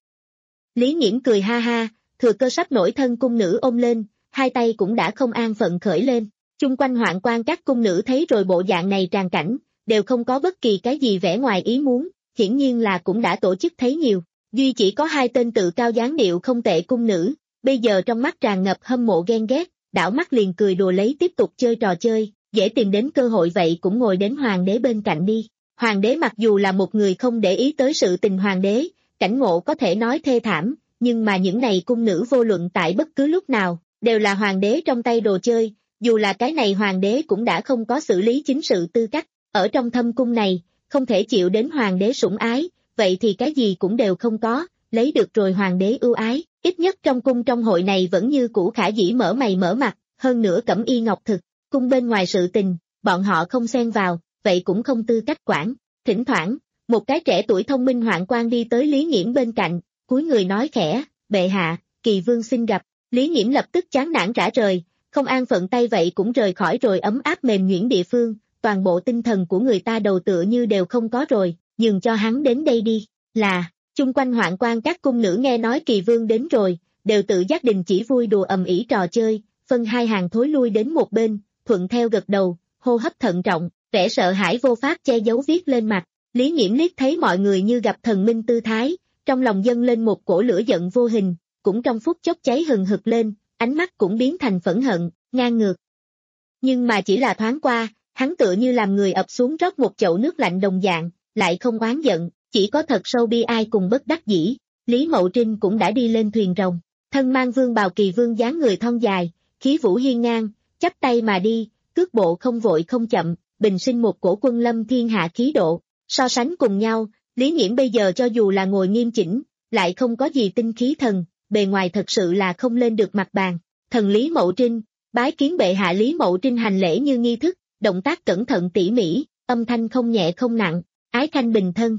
Lý Nghiễm cười ha ha, thừa cơ sắp nổi thân cung nữ ôm lên, hai tay cũng đã không an phận khởi lên, chung quanh hoạn quan các cung nữ thấy rồi bộ dạng này tràn cảnh, đều không có bất kỳ cái gì vẻ ngoài ý muốn, hiển nhiên là cũng đã tổ chức thấy nhiều, duy chỉ có hai tên tự cao dáng điệu không tệ cung nữ, bây giờ trong mắt tràn ngập hâm mộ ghen ghét, đảo mắt liền cười đùa lấy tiếp tục chơi trò chơi, dễ tìm đến cơ hội vậy cũng ngồi đến hoàng đế bên cạnh đi. Hoàng đế mặc dù là một người không để ý tới sự tình hoàng đế, cảnh ngộ có thể nói thê thảm, nhưng mà những này cung nữ vô luận tại bất cứ lúc nào, đều là hoàng đế trong tay đồ chơi, dù là cái này hoàng đế cũng đã không có xử lý chính sự tư cách, ở trong thâm cung này, không thể chịu đến hoàng đế sủng ái, vậy thì cái gì cũng đều không có, lấy được rồi hoàng đế ưu ái, ít nhất trong cung trong hội này vẫn như cũ khả dĩ mở mày mở mặt, hơn nữa cẩm y ngọc thực, cung bên ngoài sự tình, bọn họ không xen vào, vậy cũng không tư cách quản. Thỉnh thoảng, một cái trẻ tuổi thông minh hoạn quan đi tới Lý Nghiễm bên cạnh, cúi người nói khẽ, bệ hạ, Kỳ vương xin gặp. Lý Nghiễm lập tức chán nản rã rời, không an phận tay vậy cũng rời khỏi rồi ấm áp mềm nhuyễn địa phương, toàn bộ tinh thần của người ta đầu tựa như đều không có rồi, nhường cho hắn đến đây đi. Là, chung quanh hoạn quan các cung nữ nghe nói Kỳ vương đến rồi, đều tự giác đình chỉ vui đùa ầm ĩ trò chơi, phân hai hàng thối lui đến một bên, thuận theo gật đầu, hô hấp thận trọng, vẻ sợ hãi vô pháp che giấu viết lên mặt. Lý Nghiễm liếc thấy mọi người như gặp thần minh tư thái, trong lòng dâng lên một cổ lửa giận vô hình, cũng trong phút chốc cháy hừng hực lên, ánh mắt cũng biến thành phẫn hận, ngang ngược. Nhưng mà chỉ là thoáng qua, hắn tựa như làm người ập xuống rót một chậu nước lạnh đồng dạng, lại không oán giận, chỉ có thật sâu bi ai cùng bất đắc dĩ. Lý Mậu Trinh cũng đã đi lên thuyền rồng, thân mang vương bào kỳ vương dáng người thon dài, khí vũ hiên ngang, chắp tay mà đi, cước bộ không vội không chậm, bình sinh một cổ quân lâm thiên hạ khí độ. So sánh cùng nhau, Lý Nghiễm bây giờ cho dù là ngồi nghiêm chỉnh, lại không có gì tinh khí thần, bề ngoài thật sự là không lên được mặt bàn. Thần Lý Mậu Trinh, bái kiến bệ hạ. Lý Mậu Trinh hành lễ như nghi thức, động tác cẩn thận tỉ mỉ, âm thanh không nhẹ không nặng, ái khanh bình thân.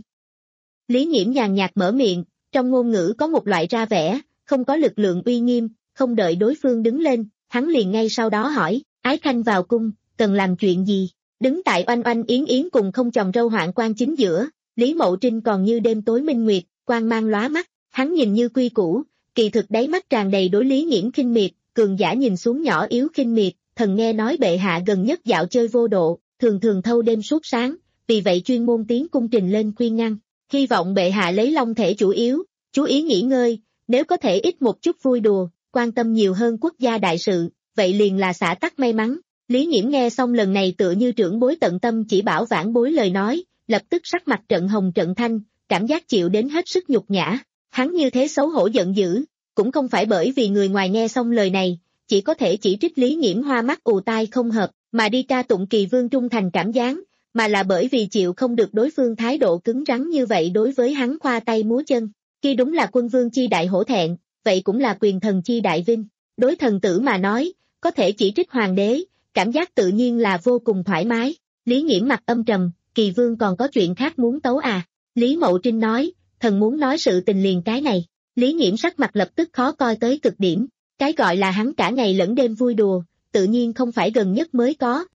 Lý Nghiễm nhàn nhạt mở miệng, trong ngôn ngữ có một loại ra vẻ, không có lực lượng uy nghiêm, không đợi đối phương đứng lên, hắn liền ngay sau đó hỏi, ái khanh vào cung, cần làm chuyện gì? Đứng tại oanh oanh yến yến cùng không chồng râu hoạn quan chính giữa, Lý Mậu Trinh còn như đêm tối minh nguyệt, quang mang lóa mắt, hắn nhìn như quy củ, kỳ thực đáy mắt tràn đầy đối Lý Nghiễm khinh miệt, cường giả nhìn xuống nhỏ yếu khinh miệt, thần nghe nói bệ hạ gần nhất dạo chơi vô độ, thường thường thâu đêm suốt sáng, vì vậy chuyên môn tiến cung trình lên khuyên ngăn, hy vọng bệ hạ lấy long thể chủ yếu, chú ý nghỉ ngơi, nếu có thể ít một chút vui đùa, quan tâm nhiều hơn quốc gia đại sự, vậy liền là xả tắc may mắn. Lý Nghiễm nghe xong lần này tựa như trưởng bối tận tâm chỉ bảo vãn bối lời nói, lập tức sắc mặt trận hồng trận thanh, cảm giác chịu đến hết sức nhục nhã. Hắn như thế xấu hổ giận dữ, cũng không phải bởi vì người ngoài nghe xong lời này, chỉ có thể chỉ trích Lý Nghiễm hoa mắt ù tai không hợp, mà đi ca tụng kỳ vương trung thành cảm gián, mà là bởi vì chịu không được đối phương thái độ cứng rắn như vậy đối với hắn khoa tay múa chân. Khi đúng là quân vương chi đại hổ thẹn, vậy cũng là quyền thần chi đại vinh. Đối thần tử mà nói, có thể chỉ trích hoàng đế, cảm giác tự nhiên là vô cùng thoải mái. Lý Nghiễm mặt âm trầm, kỳ vương còn có chuyện khác muốn tấu à? Lý Mậu Trinh nói, thần muốn nói sự tình liền cái này. Lý Nghiễm sắc mặt lập tức khó coi tới cực điểm, cái gọi là hắn cả ngày lẫn đêm vui đùa, tự nhiên không phải gần nhất mới có.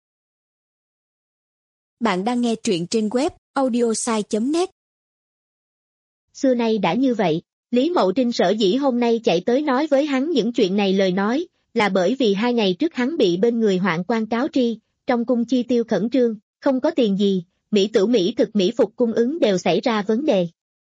Bạn đang nghe truyện trên web audiosai chấm net. Xưa nay đã như vậy, Lý Mậu Trinh sở dĩ hôm nay chạy tới nói với hắn những chuyện này lời nói, là bởi vì hai ngày trước hắn bị bên người hoạn quan cáo tri, trong cung chi tiêu khẩn trương, không có tiền gì, mỹ tử mỹ thực mỹ phục cung ứng đều xảy ra vấn đề.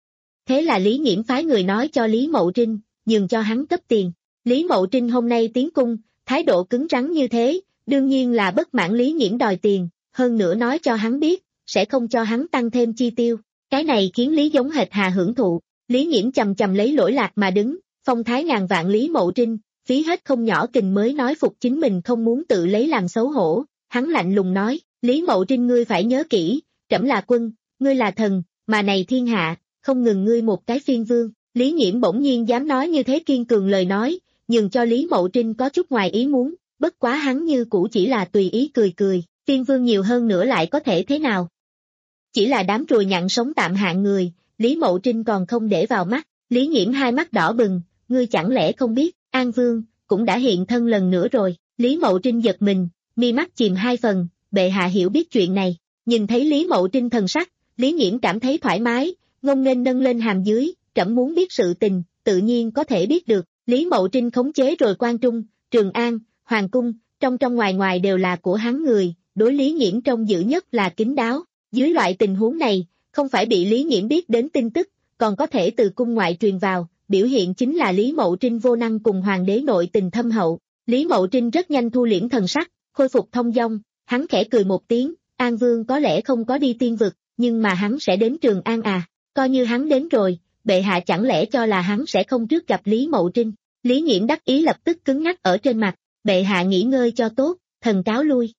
Thế là Lý Nghiễm phái người nói cho Lý Mậu Trinh, nhường cho hắn cấp tiền. Lý Mậu Trinh hôm nay tiến cung, thái độ cứng rắn như thế, đương nhiên là bất mãn Lý Nghiễm đòi tiền, hơn nữa nói cho hắn biết, sẽ không cho hắn tăng thêm chi tiêu. Cái này khiến Lý giống hệt hà hưởng thụ. Lý Nghiễm chầm chầm lấy lỗi lạc mà đứng, phong thái ngàn vạn Lý Mậu Trinh, phí hết không nhỏ kình mới nói phục chính mình không muốn tự lấy làm xấu hổ. Hắn lạnh lùng nói, Lý Mậu Trinh ngươi phải nhớ kỹ, trẫm là quân, ngươi là thần, mà này thiên hạ, không ngừng ngươi một cái phiên vương. Lý Nghiễm bỗng nhiên dám nói như thế kiên cường lời nói, nhường cho Lý Mậu Trinh có chút ngoài ý muốn, bất quá hắn như cũ chỉ là tùy ý cười cười, phiên vương nhiều hơn nữa lại có thể thế nào? Chỉ là đám ruồi nhặn sống tạm hạng người, Lý Mậu Trinh còn không để vào mắt. Lý Nghiễm hai mắt đỏ bừng, ngươi chẳng lẽ không biết, An Vương cũng đã hiện thân lần nữa rồi. Lý Mậu Trinh giật mình, mi mắt chìm hai phần, bệ hạ hiểu biết chuyện này. Nhìn thấy Lý Mậu Trinh thần sắc, Lý Nghiễm cảm thấy thoải mái, ngông nghênh nâng lên hàm dưới, trẫm muốn biết sự tình, tự nhiên có thể biết được. Lý Mậu Trinh khống chế rồi Quan Trung, Trường An, Hoàng Cung, trong trong ngoài ngoài đều là của hắn người, đối Lý Nghiễm trông giữ nhất là kín đáo. Dưới loại tình huống này, không phải bị Lý Nghiễm biết đến tin tức, còn có thể từ cung ngoại truyền vào, biểu hiện chính là Lý Mậu Trinh vô năng cùng hoàng đế nội tình thâm hậu. Lý Mậu Trinh rất nhanh thu liễm thần sắc, khôi phục thông dong, hắn khẽ cười một tiếng, An Vương có lẽ không có đi tiên vực, nhưng mà hắn sẽ đến Trường An à, coi như hắn đến rồi, bệ hạ chẳng lẽ cho là hắn sẽ không trước gặp Lý Mậu Trinh. Lý Nghiễm đắc ý lập tức cứng ngắc ở trên mặt, bệ hạ nghỉ ngơi cho tốt, thần cáo lui.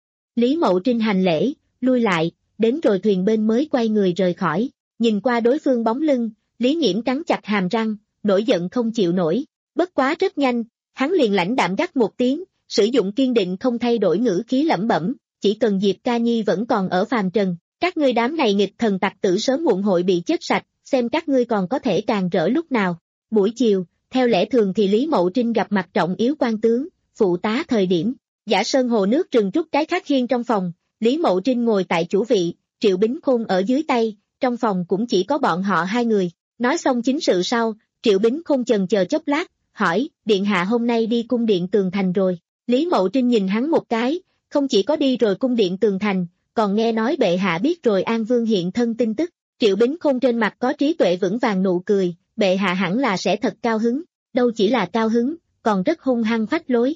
Lý Mậu Trinh hành lễ, lui lại, đến rồi thuyền bên mới quay người rời khỏi, nhìn qua đối phương bóng lưng, Lý Nghiễm cắn chặt hàm răng, nổi giận không chịu nổi, bất quá rất nhanh, hắn liền lãnh đạm gắt một tiếng, sử dụng kiên định không thay đổi ngữ khí lẩm bẩm, chỉ cần Diệp Ca Nhi vẫn còn ở phàm trần, các ngươi đám này nghịch thần tặc tử sớm muộn hội bị chết sạch, xem các ngươi còn có thể càng rỡ lúc nào. Buổi chiều, theo lẽ thường thì Lý Mậu Trinh gặp mặt trọng yếu quan tướng, phụ tá thời điểm, Giả Sơn hồ nước rừng trúc cái khác hiên trong phòng, Lý Mậu Trinh ngồi tại chủ vị, Triệu Bính Khôn ở dưới tay, trong phòng cũng chỉ có bọn họ hai người. Nói xong chính sự sau, Triệu Bính Khôn chần chờ chốc lát, hỏi, điện hạ hôm nay đi cung điện tường thành rồi. Lý Mậu Trinh nhìn hắn một cái, không chỉ có đi rồi cung điện tường thành, còn nghe nói bệ hạ biết rồi An Vương hiện thân tin tức. Triệu Bính Khôn trên mặt có trí tuệ vững vàng nụ cười, bệ hạ hẳn là sẽ thật cao hứng, đâu chỉ là cao hứng, còn rất hung hăng phách lối.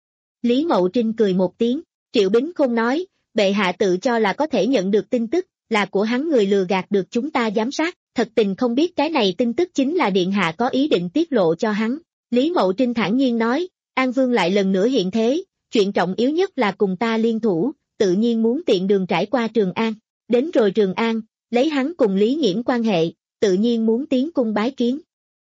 Lý Mậu Trinh cười một tiếng, Triệu Bính Khôn nói, bệ hạ tự cho là có thể nhận được tin tức, là của hắn người lừa gạt được chúng ta giám sát, thật tình không biết cái này tin tức chính là điện hạ có ý định tiết lộ cho hắn. Lý Mậu Trinh thản nhiên nói, An Vương lại lần nữa hiện thế, chuyện trọng yếu nhất là cùng ta liên thủ, tự nhiên muốn tiện đường trải qua Trường An, đến rồi Trường An, lấy hắn cùng Lý Nghiễm quan hệ, tự nhiên muốn tiến cung bái kiến.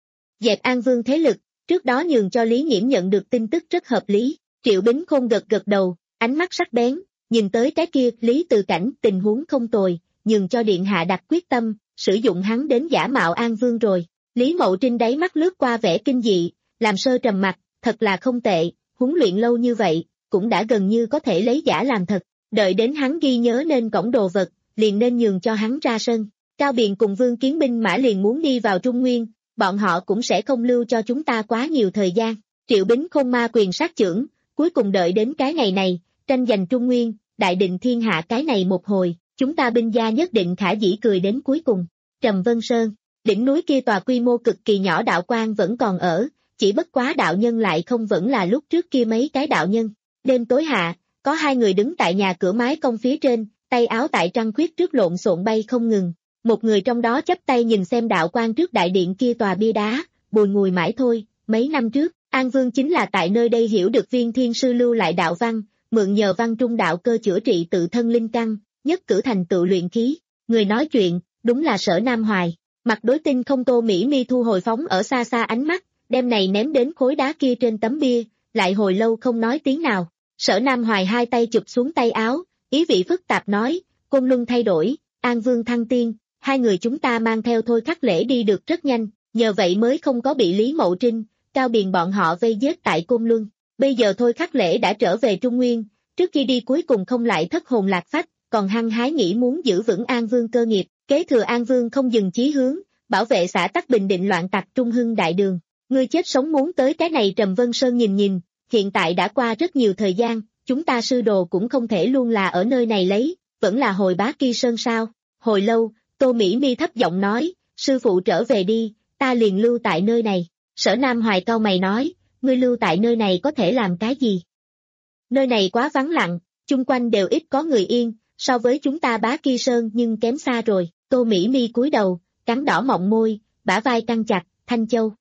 Dẹp An Vương thế lực, trước đó nhường cho Lý Nghiễm nhận được tin tức rất hợp lý, Triệu Bính Khôn gật gật đầu, ánh mắt sắc bén, nhìn tới cái kia Lý Từ Cảnh tình huống không tồi, nhường cho điện hạ đặt quyết tâm, sử dụng hắn đến giả mạo An Vương rồi. Lý Mậu Trinh đáy mắt lướt qua vẻ kinh dị, làm sơ trầm mặt, thật là không tệ, huấn luyện lâu như vậy, cũng đã gần như có thể lấy giả làm thật, đợi đến hắn ghi nhớ nên cổng đồ vật, liền nên nhường cho hắn ra sân. Cao Biền cùng Vương Kiến binh mã liền muốn đi vào Trung Nguyên, bọn họ cũng sẽ không lưu cho chúng ta quá nhiều thời gian. Triệu Bính Khôn ma quyền sát chưởng, cuối cùng đợi đến cái ngày này, tranh giành Trung Nguyên, đại định thiên hạ cái này một hồi, chúng ta binh gia nhất định khả dĩ cười đến cuối cùng. Trầm Vân Sơn, đỉnh núi kia tòa quy mô cực kỳ nhỏ đạo quan vẫn còn ở, chỉ bất quá đạo nhân lại không vẫn là lúc trước kia mấy cái đạo nhân. Đêm tối hạ, có hai người đứng tại nhà cửa mái cong phía trên, tay áo tại trăng khuyết trước lộn xộn bay không ngừng. Một người trong đó chắp tay nhìn xem đạo quan trước đại điện kia tòa bia đá, bùi ngùi mãi thôi. Mấy năm trước, An Vương chính là tại nơi đây hiểu được Viên Thiên Sư lưu lại đạo văn, mượn nhờ văn trung đạo cơ chữa trị tự thân linh căn, nhất cử thành tựu luyện khí. Người nói chuyện, đúng là Sở Nam Hoài. Mặt đối tinh không Tô Mỹ Mi thu hồi phóng ở xa xa ánh mắt, đem này ném đến khối đá kia trên tấm bia, lại hồi lâu không nói tiếng nào. Sở Nam Hoài hai tay chụp xuống tay áo, ý vị phức tạp nói, Côn Luân thay đổi, An Vương thăng tiên, hai người chúng ta mang theo Thôi Khắc Lễ đi được rất nhanh, nhờ vậy mới không có bị Lý Mậu Trinh, Cao Biền bọn họ vây giết tại Côn Luân. Bây giờ Thôi Khắc Lễ đã trở về Trung Nguyên, trước khi đi cuối cùng không lại thất hồn lạc phách, còn hăng hái nghĩ muốn giữ vững An Vương cơ nghiệp, kế thừa An Vương không dừng chí hướng, bảo vệ xã tắc bình định loạn tặc Trung Hưng đại đường. Ngươi chết sống muốn tới cái này Trầm Vân Sơn nhìn nhìn, hiện tại đã qua rất nhiều thời gian, chúng ta sư đồ cũng không thể luôn là ở nơi này lấy, vẫn là hồi Bá Kỳ Sơn sao. Hồi lâu, Tô Mỹ Mi thấp giọng nói, sư phụ trở về đi, ta liền lưu tại nơi này. Sở Nam Hoài cau mày nói, ngươi lưu tại nơi này có thể làm cái gì? Nơi này quá vắng lặng, chung quanh đều ít có người yên, so với chúng ta Bá Kỳ Sơn nhưng kém xa rồi. Tô Mỹ Mi cúi đầu, cắn đỏ mọng môi, bả vai căng chặt, Thanh Châu.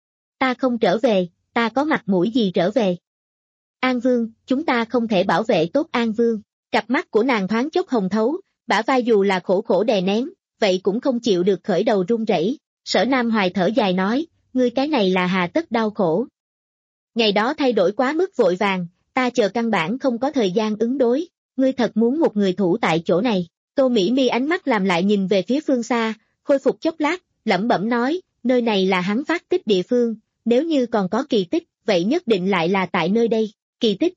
Ta không trở về, ta có mặt mũi gì trở về? An Vương, chúng ta không thể bảo vệ tốt An Vương. Cặp mắt của nàng thoáng chốc hồng thấu, bả vai dù là khổ khổ đè nén, vậy cũng không chịu được khởi đầu run rẩy. Sở Nam Hoài thở dài nói, ngươi cái này là hà tất đau khổ. Ngày đó thay đổi quá mức vội vàng, ta chờ căn bản không có thời gian ứng đối, ngươi thật muốn một người thủ tại chỗ này. Tô Mỹ Mi ánh mắt làm lại nhìn về phía phương xa, khôi phục chốc lát, lẩm bẩm nói, nơi này là hắn phát tích địa phương, nếu như còn có kỳ tích, vậy nhất định lại là tại nơi đây. Kỳ tích.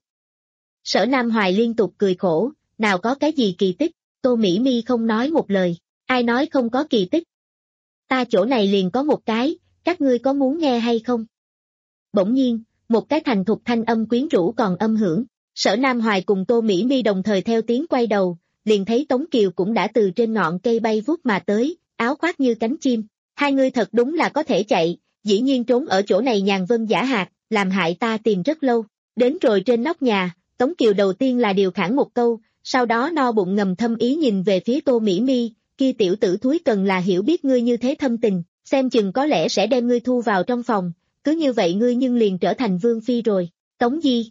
Sở Nam Hoài liên tục cười khổ, nào có cái gì kỳ tích, Tô Mỹ Mi không nói một lời, ai nói không có kỳ tích. Ta chỗ này liền có một cái, các ngươi có muốn nghe hay không? Bỗng nhiên, một cái thành thục thanh âm quyến rũ còn âm hưởng, Sở Nam Hoài cùng Tô Mỹ Mi đồng thời theo tiếng quay đầu, liền thấy Tống Kiều cũng đã từ trên ngọn cây bay vút mà tới, áo khoác như cánh chim. Hai người thật đúng là có thể chạy, dĩ nhiên trốn ở chỗ này nhàn vân giả hạt, làm hại ta tìm rất lâu. Đến rồi trên nóc nhà, Tống Kiều đầu tiên là điều khản một câu, sau đó no bụng ngầm thâm ý nhìn về phía Tô Mỹ Mi, kia tiểu tử thúi cần là hiểu biết ngươi như thế thâm tình, xem chừng có lẽ sẽ đem ngươi thu vào trong phòng, cứ như vậy ngươi nhưng liền trở thành vương phi rồi. Tống Di,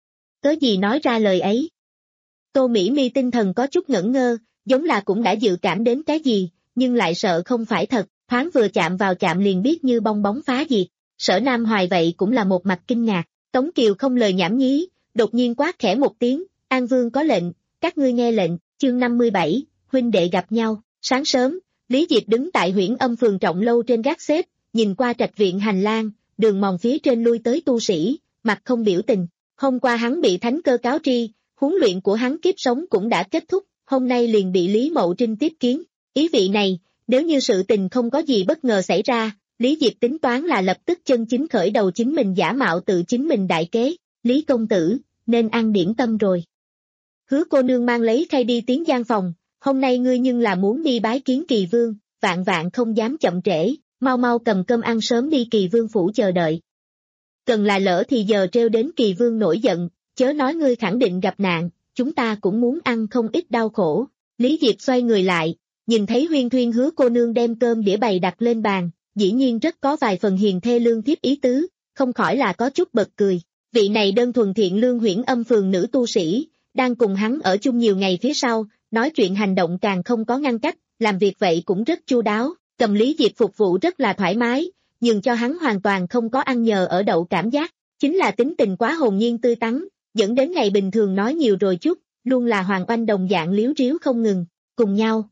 cớ gì nói ra lời ấy? Tô Mỹ Mi tinh thần có chút ngẩn ngơ, giống là cũng đã dự cảm đến cái gì, nhưng lại sợ không phải thật, thoáng vừa chạm vào chạm liền biết như bong bóng phá diệt. Sở Nam Hoài vậy cũng là một mặt kinh ngạc. Tống Kiều không lời nhảm nhí, đột nhiên quát khẽ một tiếng, An Vương có lệnh, các ngươi nghe lệnh. Chương năm mươi bảy, huynh đệ gặp nhau. Sáng sớm, Lý Diệp đứng tại Huyễn Âm phường Trọng lâu trên gác xếp, nhìn qua trạch viện hành lang, đường mòn phía trên lui tới tu sĩ, mặt không biểu tình. Hôm qua hắn bị thánh cơ cáo tri, huấn luyện của hắn kiếp sống cũng đã kết thúc, hôm nay liền bị Lý Mậu Trinh tiếp kiến. Ý vị này, nếu như sự tình không có gì bất ngờ xảy ra, Lý Diệp tính toán là lập tức chân chính khởi đầu chính mình giả mạo tự chính mình đại kế. Lý công tử, nên ăn điểm tâm rồi. Hứa cô nương mang lấy khay đi tiến gian phòng, hôm nay ngươi nhưng là muốn đi bái kiến Kỳ Vương, vạn vạn không dám chậm trễ, mau mau cầm cơm ăn sớm đi Kỳ Vương phủ chờ đợi. Cần là lỡ thì giờ trêu đến Kỳ Vương nổi giận, chớ nói ngươi khẳng định gặp nạn, chúng ta cũng muốn ăn không ít đau khổ. Lý Diệp xoay người lại, nhìn thấy Huyên Thuyên Hứa cô nương đem cơm đĩa bày đặt lên bàn, dĩ nhiên rất có vài phần hiền thê lương thiếp ý tứ, không khỏi là có chút bật cười. Vị này đơn thuần thiện lương Huyễn Âm phường nữ tu sĩ, đang cùng hắn ở chung nhiều ngày phía sau, nói chuyện hành động càng không có ngăn cách, làm việc vậy cũng rất chu đáo, cầm Lý Diệp phục vụ rất là thoải mái, nhưng cho hắn hoàn toàn không có ăn nhờ ở đậu cảm giác, chính là tính tình quá hồn nhiên tươi tắn, dẫn đến ngày bình thường nói nhiều rồi chút, luôn là Hoàng Oanh đồng dạng liếu riếu không ngừng, cùng nhau.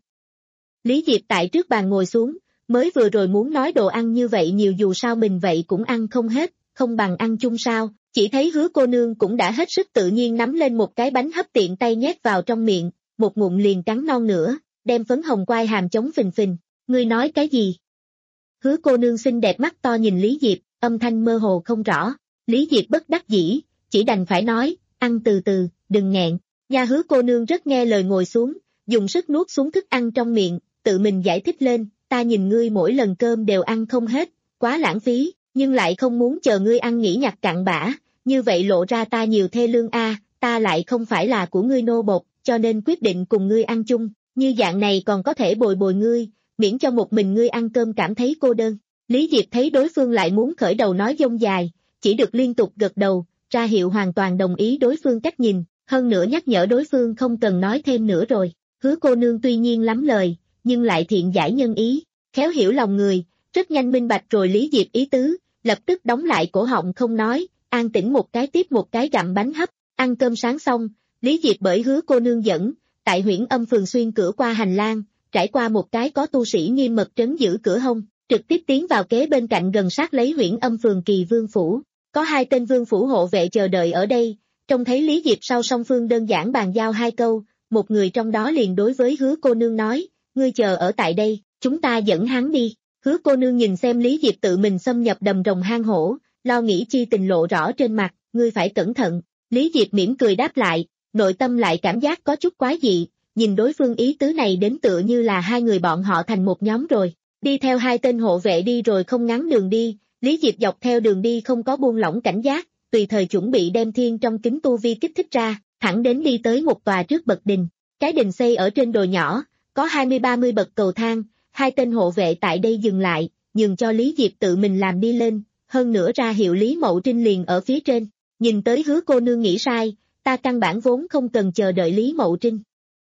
Lý Diệp tại trước bàn ngồi xuống, mới vừa rồi muốn nói đồ ăn như vậy nhiều dù sao mình vậy cũng ăn không hết, không bằng ăn chung sao, chỉ thấy Hứa cô nương cũng đã hết sức tự nhiên nắm lên một cái bánh hấp tiện tay nhét vào trong miệng, một ngụm liền cắn non nữa, đem phấn hồng quai hàm chống phình phình, ngươi nói cái gì? Hứa cô nương xinh đẹp mắt to nhìn Lý Diệp, âm thanh mơ hồ không rõ, Lý Diệp bất đắc dĩ, chỉ đành phải nói, ăn từ từ, đừng nghẹn, nha. Hứa cô nương rất nghe lời ngồi xuống, dùng sức nuốt xuống thức ăn trong miệng, tự mình giải thích lên, ta nhìn ngươi mỗi lần cơm đều ăn không hết, quá lãng phí, nhưng lại không muốn chờ ngươi ăn nghỉ nhặt cặn bã, như vậy lộ ra ta nhiều thê lương a, ta lại không phải là của ngươi nô bộc, cho nên quyết định cùng ngươi ăn chung, như dạng này còn có thể bồi bồi ngươi, miễn cho một mình ngươi ăn cơm cảm thấy cô đơn. Lý Diệp thấy đối phương lại muốn khởi đầu nói dông dài, chỉ được liên tục gật đầu, ra hiệu hoàn toàn đồng ý đối phương cách nhìn, hơn nữa nhắc nhở đối phương không cần nói thêm nữa rồi. Hứa cô nương tuy nhiên lắm lời, nhưng lại thiện giải nhân ý, khéo hiểu lòng người, rất nhanh minh bạch rồi Lý Diệp ý tứ, lập tức đóng lại cổ họng không nói, an tĩnh một cái tiếp một cái gặm bánh hấp. Ăn cơm sáng xong, Lý Diệp bởi Hứa cô nương dẫn, tại Huyễn Âm phường xuyên cửa qua hành lang, trải qua một cái có tu sĩ nghiêm mật trấn giữ cửa hông, trực tiếp tiến vào kế bên cạnh gần sát lấy Huyễn Âm phường Kỳ Vương phủ. Có hai tên vương phủ hộ vệ chờ đợi ở đây, trông thấy Lý Diệp sau song phương đơn giản bàn giao hai câu, một người trong đó liền đối với Hứa cô nương nói, ngươi chờ ở tại đây, chúng ta dẫn hắn đi. Hứa cô nương nhìn xem Lý Diệp tự mình xâm nhập đầm rồng hang hổ, lo nghĩ chi tình lộ rõ trên mặt, ngươi phải cẩn thận. Lý Diệp mỉm cười đáp lại, nội tâm lại cảm giác có chút quái dị, nhìn đối phương ý tứ này đến tựa như là hai người bọn họ thành một nhóm rồi. Đi theo hai tên hộ vệ đi rồi không ngắn đường đi, Lý Diệp dọc theo đường đi không có buông lỏng cảnh giác, tùy thời chuẩn bị đem thiên trong kính tu vi kích thích ra, thẳng đến đi tới một tòa trước bậc đình. Cái đình xây ở trên đồi nhỏ, có hai mươi ba mươi bậc cầu thang, hai tên hộ vệ tại đây dừng lại, nhường cho Lý Diệp tự mình làm đi lên, hơn nữa ra hiệu Lý Mậu Trinh liền ở phía trên. Nhìn tới Hứa cô nương nghĩ sai, ta căn bản vốn không cần chờ đợi Lý Mậu Trinh.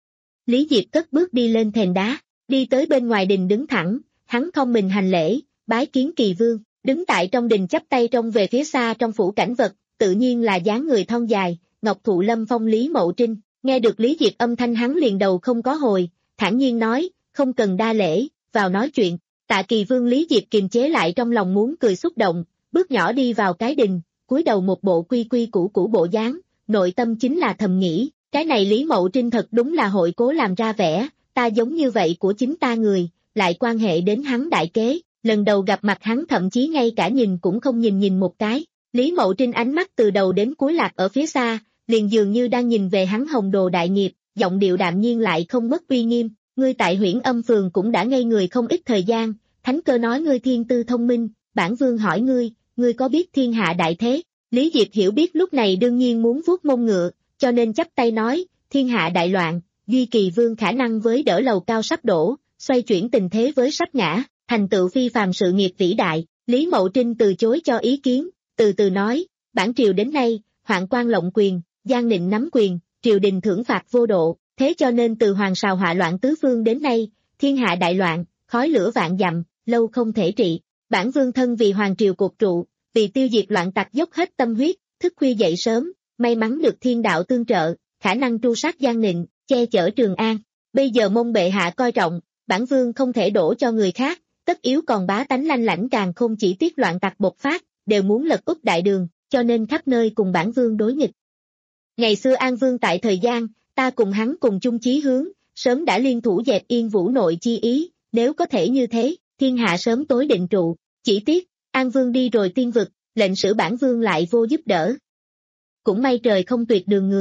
Lý Diệp cất bước đi lên thềm đá, đi tới bên ngoài đình đứng thẳng, hắn không mình hành lễ, bái kiến Kỳ Vương, đứng tại trong đình chắp tay trông về phía xa trong phủ cảnh vật, tự nhiên là dáng người thon dài, ngọc thụ lâm phong Lý Mậu Trinh. Nghe được Lý Diệp âm thanh hắn liền đầu không có hồi, thản nhiên nói, không cần đa lễ, vào nói chuyện. Tạ Kỳ Vương. Lý Diệp kiềm chế lại trong lòng muốn cười xúc động, bước nhỏ đi vào cái đình, cúi đầu một bộ quy quy củ củ bộ dáng, nội tâm chính là thầm nghĩ, cái này Lý Mậu Trinh thật đúng là hội cố làm ra vẻ, ta giống như vậy của chính ta người, lại quan hệ đến hắn đại kế, lần đầu gặp mặt hắn thậm chí ngay cả nhìn cũng không nhìn nhìn một cái. Lý Mậu Trinh ánh mắt từ đầu đến cuối lạc ở phía xa, liền dường như đang nhìn về hắn hồng đồ đại nghiệp, giọng điệu đạm nhiên lại không mất uy nghiêm, ngươi tại Huyễn Âm phường cũng đã ngây người không ít thời gian, thánh cơ nói ngươi thiên tư thông minh, bản vương hỏi ngươi, ngươi có biết thiên hạ đại thế? Lý Diệp hiểu biết lúc này đương nhiên muốn vuốt mông ngựa, cho nên chắp tay nói, thiên hạ đại loạn, duy Kỳ Vương khả năng với đỡ lầu cao sắp đổ, xoay chuyển tình thế với sắp ngã, thành tựu phi phàm sự nghiệp vĩ đại. Lý Mậu Trinh từ chối cho ý kiến, từ từ nói, bản triều đến nay, hoạn quan lộng quyền, gian nịnh nắm quyền, triều đình thưởng phạt vô độ, thế cho nên từ hoàng sào họa loạn tứ phương đến nay, thiên hạ đại loạn, khói lửa vạn dặm, lâu không thể trị. Bản vương thân vì hoàng triều cột trụ, vì tiêu diệt loạn tặc dốc hết tâm huyết, thức khuya dậy sớm, may mắn được thiên đạo tương trợ, khả năng tru sát gian nịnh, che chở Trường An. Bây giờ mong bệ hạ coi trọng, bản vương không thể đổ cho người khác, tất yếu còn bá tánh lanh lảnh càng không chỉ tiếc loạn tặc bộc phát, đều muốn lật úp đại đường, cho nên khắp nơi cùng bản vương đối nghịch. Ngày xưa An Vương tại thời gian, ta cùng hắn cùng chung chí hướng, sớm đã liên thủ dẹp yên Vũ nội chi ý, nếu có thể như thế, thiên hạ sớm tối định trụ, chỉ tiếc, An Vương đi rồi tiên vực, lệnh sử bản vương lại vô giúp đỡ. Cũng may trời không tuyệt đường người,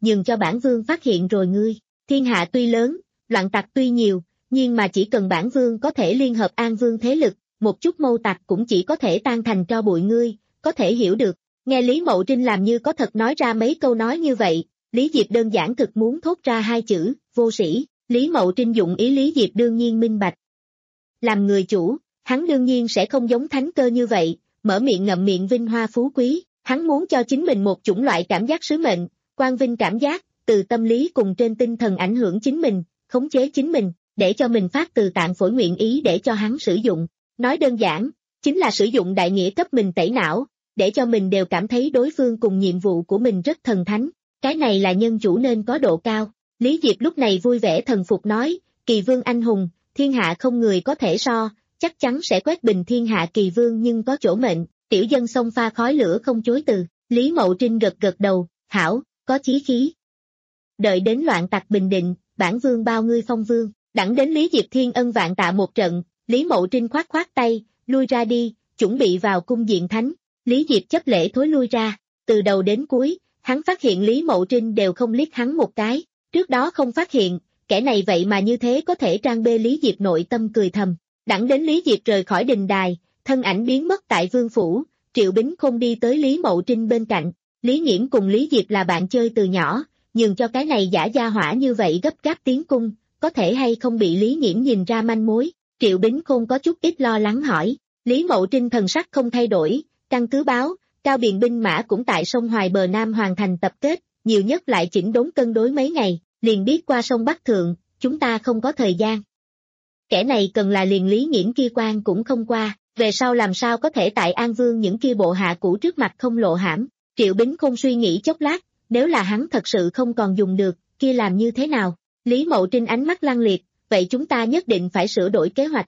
nhường cho bản vương phát hiện rồi ngươi. Thiên hạ tuy lớn, loạn tặc tuy nhiều, nhưng mà chỉ cần bản vương có thể liên hợp An Vương thế lực, một chút mâu tặc cũng chỉ có thể tan thành tro bụi ngươi, có thể hiểu được. Nghe Lý Mậu Trinh làm như có thật nói ra mấy câu nói như vậy, Lý Diệp đơn giản thực muốn thốt ra hai chữ, vô sĩ. Lý Mậu Trinh dụng ý Lý Diệp đương nhiên minh bạch. Làm người chủ, hắn đương nhiên sẽ không giống thánh cơ như vậy, mở miệng ngậm miệng vinh hoa phú quý, hắn muốn cho chính mình một chủng loại cảm giác sứ mệnh, quang vinh cảm giác, từ tâm lý cùng trên tinh thần ảnh hưởng chính mình, khống chế chính mình, để cho mình phát từ tạng phổi nguyện ý để cho hắn sử dụng. Nói đơn giản, chính là sử dụng đại nghĩa cấp mình tẩy não, để cho mình đều cảm thấy đối phương cùng nhiệm vụ của mình rất thần thánh. Cái này là nhân chủ nên có độ cao. Lý Diệp lúc này vui vẻ thần phục nói, Kỳ Vương anh hùng, thiên hạ không người có thể so, chắc chắn sẽ quét bình thiên hạ Kỳ Vương nhưng có chỗ mệnh, tiểu dân xông pha khói lửa không chối từ. Lý Mậu Trinh gật gật đầu, hảo, có chí khí. Đợi đến loạn tặc bình định, bản vương bao ngươi phong vương. Đẳng đến Lý Diệp thiên ân vạn tạ một trận, Lý Mậu Trinh khoát khoát tay, lui ra đi, chuẩn bị vào cung diện thánh. Lý Diệp chấp lễ thối lui ra, từ đầu đến cuối, hắn phát hiện Lý Mậu Trinh đều không liếc hắn một cái, trước đó không phát hiện, kẻ này vậy mà như thế có thể trang bê. Lý Diệp nội tâm cười thầm. Đẳng đến Lý Diệp rời khỏi đình đài, thân ảnh biến mất tại vương phủ, Triệu Bính Khôn đi tới Lý Mậu Trinh bên cạnh. Lý Nghiễm cùng Lý Diệp là bạn chơi từ nhỏ, nhường cho cái này giả gia hỏa như vậy gấp gáp tiến cung, có thể hay không bị Lý Nghiễm nhìn ra manh mối. Triệu Bính Khôn có chút ít lo lắng hỏi. Lý Mậu Trinh thần sắc không thay đổi, căn cứ báo, Cao Biện binh mã cũng tại sông Hoài bờ Nam hoàn thành tập kết, nhiều nhất lại chỉnh đốn cân đối mấy ngày, liền biết qua sông Bắc Thượng, chúng ta không có thời gian. Kẻ này cần là liền Lý Nghiễm kia quan cũng không qua, về sau làm sao có thể tại An Vương những kia bộ hạ cũ trước mặt không lộ hãm. Triệu Bính Khôn suy nghĩ chốc lát, nếu là hắn thật sự không còn dùng được, kia làm như thế nào? Lý Mậu Trinh ánh mắt lăng liệt, vậy chúng ta nhất định phải sửa đổi kế hoạch.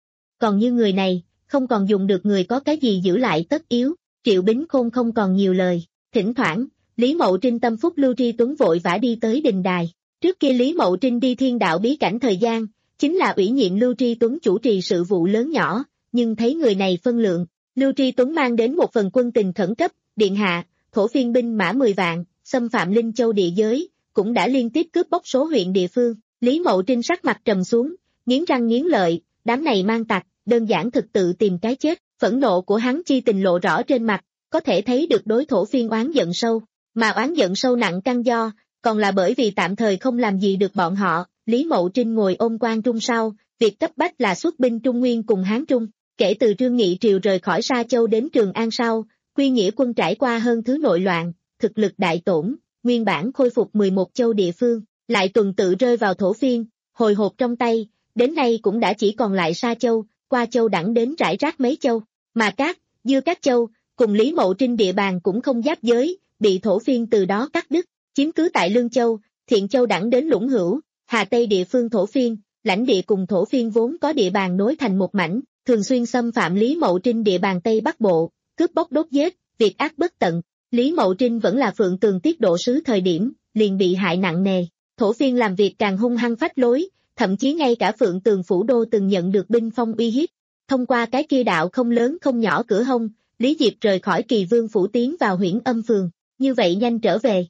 Còn như người này, không còn dùng được người có cái gì giữ lại tất yếu. Triệu Bính Khôn không còn nhiều lời, thỉnh thoảng, Lý Mậu Trinh tâm phúc Lưu Tri Tuấn vội vã đi tới đình đài. Trước kia Lý Mậu Trinh đi thiên đạo bí cảnh thời gian, chính là ủy nhiệm Lưu Tri Tuấn chủ trì sự vụ lớn nhỏ, nhưng thấy người này phân lượng, Lưu Tri Tuấn mang đến một phần quân tình khẩn cấp, điện hạ, thổ phiên binh mã mười vạn, xâm phạm Linh Châu địa giới, cũng đã liên tiếp cướp bóc số huyện địa phương. Lý Mậu Trinh sắc mặt trầm xuống, nghiến răng nghiến lợi, đám này mang tặc, đơn giản thực tự tìm cái chết. Phẫn nộ của hắn chi tình lộ rõ trên mặt, có thể thấy được đối thổ phiên oán giận sâu, mà oán giận sâu nặng căn do, còn là bởi vì tạm thời không làm gì được bọn họ. Lý Mậu Trinh ngồi ôm quan trung sau, việc cấp bách là xuất binh Trung Nguyên cùng Hán Trung. Kể từ Trương Nghị Triều rời khỏi Sa Châu đến Trường An sau, Quy Nghĩa quân trải qua hơn thứ nội loạn, thực lực đại tổn, nguyên bản khôi phục mười một châu địa phương, lại tuần tự rơi vào thổ phiên, hồi hộp trong tay, đến nay cũng đã chỉ còn lại Sa Châu, Qua Châu đẳng đến rải rác mấy châu, mà các, Dưa các châu, cùng Lý Mậu Trinh địa bàn cũng không giáp giới, bị thổ phiên từ đó cắt đứt, chiếm cứ tại Lương Châu, Thiện Châu đẳng đến Lũng Hữu, Hà Tây địa phương thổ phiên, lãnh địa cùng thổ phiên vốn có địa bàn nối thành một mảnh, thường xuyên xâm phạm Lý Mậu Trinh địa bàn Tây Bắc Bộ, cướp bóc đốt giết, việc ác bất tận. Lý Mậu Trinh vẫn là Phượng Tường tiết độ sứ thời điểm, liền bị hại nặng nề, thổ phiên làm việc càng hung hăng phách lối, thậm chí ngay cả Phượng Tường phủ đô từng nhận được binh phong uy hiếp. Thông qua cái kia đạo không lớn không nhỏ cửa hông, Lý Diệp rời khỏi Kỳ Vương phủ tiến vào Huyễn Âm phường, như vậy nhanh trở về.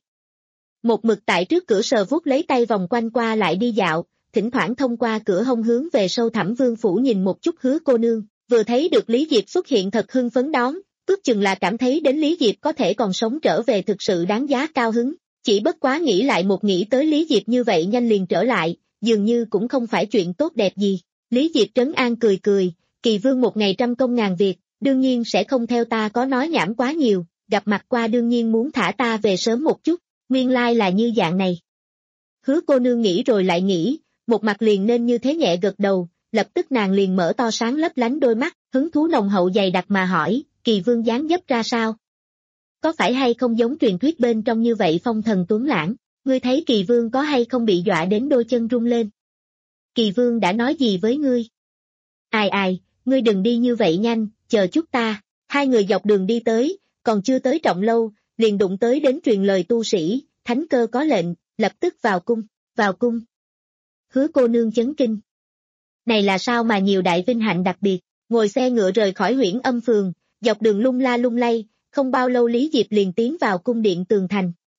Một mực tại trước cửa sờ vuốt lấy tay vòng quanh qua lại đi dạo, thỉnh thoảng thông qua cửa hông hướng về sâu thẳm vương phủ nhìn một chút Hứa cô nương, vừa thấy được Lý Diệp xuất hiện thật hưng phấn đón, ước chừng là cảm thấy đến Lý Diệp có thể còn sống trở về thực sự đáng giá cao hứng, chỉ bất quá nghĩ lại một nghĩ tới Lý Diệp như vậy nhanh liền trở lại, dường như cũng không phải chuyện tốt đẹp gì. Lý Diệp trấn an cười cười, Kỳ Vương một ngày trăm công ngàn việc, đương nhiên sẽ không theo ta có nói nhảm quá nhiều, gặp mặt qua đương nhiên muốn thả ta về sớm một chút, nguyên lai là như dạng này. Hứa cô nương nghĩ rồi lại nghĩ, một mặt liền nên như thế nhẹ gật đầu, lập tức nàng liền mở to sáng lấp lánh đôi mắt, hứng thú nồng hậu dày đặc mà hỏi, Kỳ Vương dáng dấp ra sao? Có phải hay không giống truyền thuyết bên trong như vậy phong thần tuấn lãng, ngươi thấy Kỳ Vương có hay không bị dọa đến đôi chân rung lên? Kỳ Vương đã nói gì với ngươi? Ai ai, ngươi đừng đi như vậy nhanh, chờ chút ta. Hai người dọc đường đi tới, còn chưa tới Trọng Lâu, liền đụng tới đến truyền lời tu sĩ, thánh cơ có lệnh, lập tức vào cung, vào cung. Hứa cô nương chấn kinh. Này là sao mà nhiều đại vinh hạnh đặc biệt, ngồi xe ngựa rời khỏi Huyễn Âm phường, dọc đường lung la lung lay, không bao lâu Lý Diệp liền tiến vào cung điện tường thành,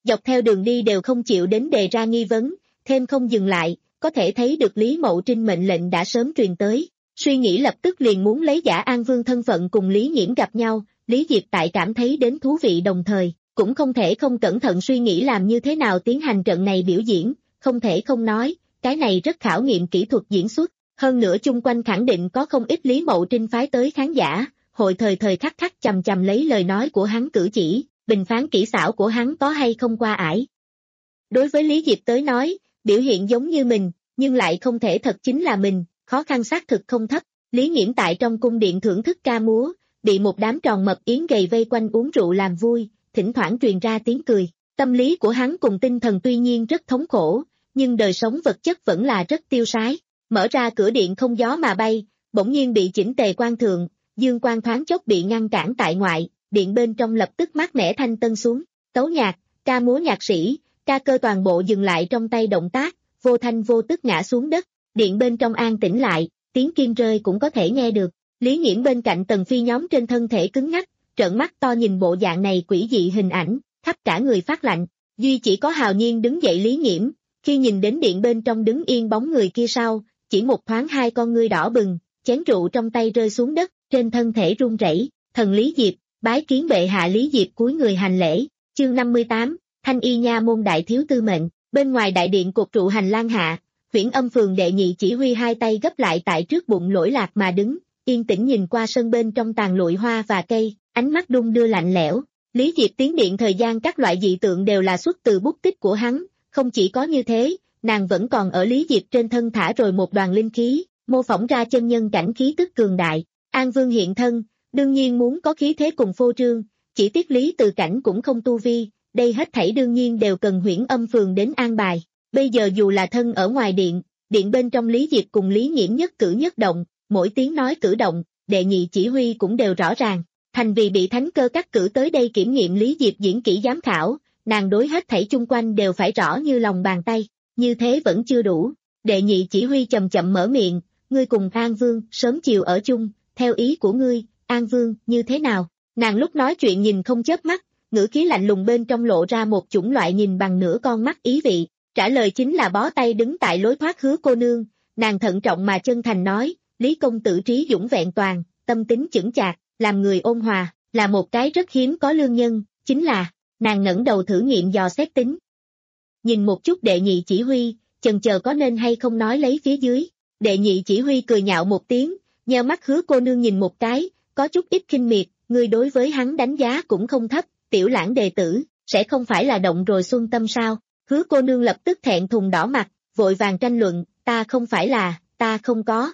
dọc theo đường đi đều không chịu đến đề ra nghi vấn, thêm không dừng lại, có thể thấy được Lý Mậu Trinh mệnh lệnh đã sớm truyền tới. Suy nghĩ lập tức liền muốn lấy Giả An Vương thân phận cùng Lý Nghiễm gặp nhau, Lý Diệp tại cảm thấy đến thú vị đồng thời, cũng không thể không cẩn thận suy nghĩ làm như thế nào tiến hành trận này biểu diễn, không thể không nói, cái này rất khảo nghiệm kỹ thuật diễn xuất, hơn nữa chung quanh khẳng định có không ít Lý Mậu Trinh phái tới khán giả, hội thời thời khắc khắc chầm chầm lấy lời nói của hắn cử chỉ, bình phán kỹ xảo của hắn có hay không qua ải. Đối với Lý Diệp tới nói, biểu hiện giống như mình, nhưng lại không thể thật chính là mình, khó khăn xác thực không thấp. Lý Nghiễm tại trong cung điện thưởng thức ca múa, bị một đám tròn mập yến gầy vây quanh uống rượu làm vui, thỉnh thoảng truyền ra tiếng cười. Tâm lý của hắn cùng tinh thần tuy nhiên rất thống khổ, nhưng đời sống vật chất vẫn là rất tiêu sái. Mở ra cửa điện không gió mà bay, bỗng nhiên bị chỉnh tề quan thượng, dương quang thoáng chốc bị ngăn cản tại ngoại, điện bên trong lập tức mát mẻ thanh tân xuống. Tấu nhạc, ca múa nhạc sĩ, ca cơ toàn bộ dừng lại trong tay động tác, vô thanh vô tức ngã xuống đất, điện bên trong an tĩnh lại, tiếng kim rơi cũng có thể nghe được. Lý Nghiễm bên cạnh Tần Phi nhóm trên thân thể cứng ngắc, trợn mắt to nhìn bộ dạng này quỷ dị hình ảnh, khắp cả người phát lạnh. Duy chỉ có hào nhiên đứng dậy Lý Nghiễm, khi nhìn đến điện bên trong đứng yên bóng người kia sau, chỉ một thoáng hai con ngươi đỏ bừng, chén rượu trong tay rơi xuống đất, trên thân thể run rẩy. Thần Lý Diệp, bái kiến bệ hạ. Lý Diệp cúi người hành lễ. Chương năm mươi tám, Thanh Y Nha môn đại thiếu tư mệnh. Bên ngoài đại điện cột trụ hành lang hạ, Huyễn Âm phường đệ nhị chỉ huy hai tay gấp lại tại trước bụng lỗi lạc mà đứng, yên tĩnh nhìn qua sân bên trong tàn lụi hoa và cây, ánh mắt đung đưa lạnh lẽo. Lý Diệp tiến điện thời gian các loại dị tượng đều là xuất từ bút tích của hắn, không chỉ có như thế, nàng vẫn còn ở Lý Diệp trên thân thả rồi một đoàn linh khí, mô phỏng ra chân nhân cảnh khí tức cường đại. An Vương hiện thân, đương nhiên muốn có khí thế cùng phô trương, chỉ tiếc Lý Từ Cảnh cũng không tu vi, đây hết thảy đương nhiên đều cần Huyễn Âm phường đến an bài. Bây giờ dù là thân ở ngoài điện, điện bên trong Lý Diệp cùng Lý Nghiễm nhất cử nhất động, mỗi tiếng nói cử động, đệ nhị chỉ huy cũng đều rõ ràng. Thành vì bị thánh cơ cắt cử tới đây kiểm nghiệm Lý Diệp diễn kỹ giám khảo, nàng đối hết thảy chung quanh đều phải rõ như lòng bàn tay, như thế vẫn chưa đủ. Đệ nhị chỉ huy chậm chậm mở miệng, ngươi cùng An Vương sớm chiều ở chung, theo ý của ngươi, An Vương như thế nào? Nàng lúc nói chuyện nhìn không chớp mắt, ngữ khí lạnh lùng bên trong lộ ra một chủng loại nhìn bằng nửa con mắt ý vị. Trả lời chính là bó tay đứng tại lối thoát Hứa cô nương, nàng thận trọng mà chân thành nói, Lý công tử trí dũng vẹn toàn, tâm tính chững chạc, làm người ôn hòa, là một cái rất hiếm có lương nhân, chính là, nàng ngẩng đầu thử nghiệm dò xét tính. Nhìn một chút đệ nhị chỉ huy, chần chờ có nên hay không nói lấy phía dưới, đệ nhị chỉ huy cười nhạo một tiếng, nheo mắt Hứa cô nương nhìn một cái, có chút ít khinh miệt, người đối với hắn đánh giá cũng không thấp, tiểu lãng đệ tử, sẽ không phải là động rồi xuân tâm sao? Hứa cô nương lập tức thẹn thùng đỏ mặt, vội vàng tranh luận, ta không phải là, ta không có.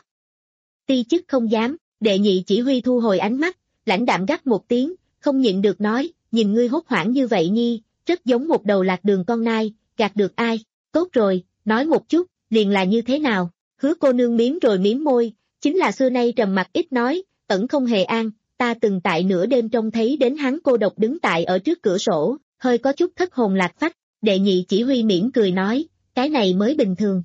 Ti chức không dám, đệ nhị chỉ huy thu hồi ánh mắt, lãnh đạm gắt một tiếng, không nhịn được nói, nhìn ngươi hốt hoảng như vậy nhi, rất giống một đầu lạc đường con nai, gạt được ai, tốt rồi, nói một chút, liền là như thế nào? Hứa cô nương miếm rồi miếm môi, chính là xưa nay trầm mặc ít nói, ẩn không hề an, ta từng tại nửa đêm trông thấy đến hắn cô độc đứng tại ở trước cửa sổ, hơi có chút thất hồn lạc phách. Đệ nhị chỉ huy mỉm cười nói, cái này mới bình thường.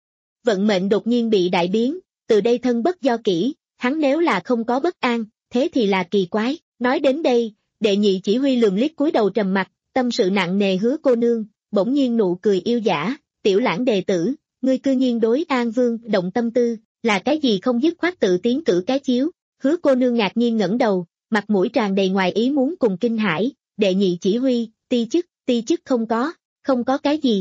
Vận mệnh đột nhiên bị đại biến, từ đây thân bất do kỷ, hắn nếu là không có bất an, thế thì là kỳ quái. Nói đến đây, đệ nhị chỉ huy lườm liếc cúi đầu trầm mặt, tâm sự nặng nề Hứa cô nương, bỗng nhiên nụ cười yêu dã, tiểu lãng đệ tử, ngươi cư nhiên đối An Vương động tâm tư, là cái gì không dứt khoát tự tiến cử cái chiếu. Hứa cô nương ngạc nhiên ngẩng đầu, mặt mũi tràn đầy ngoài ý muốn cùng kinh hãi, đệ nhị chỉ huy, ti chức, ti chức không có. Không có cái gì.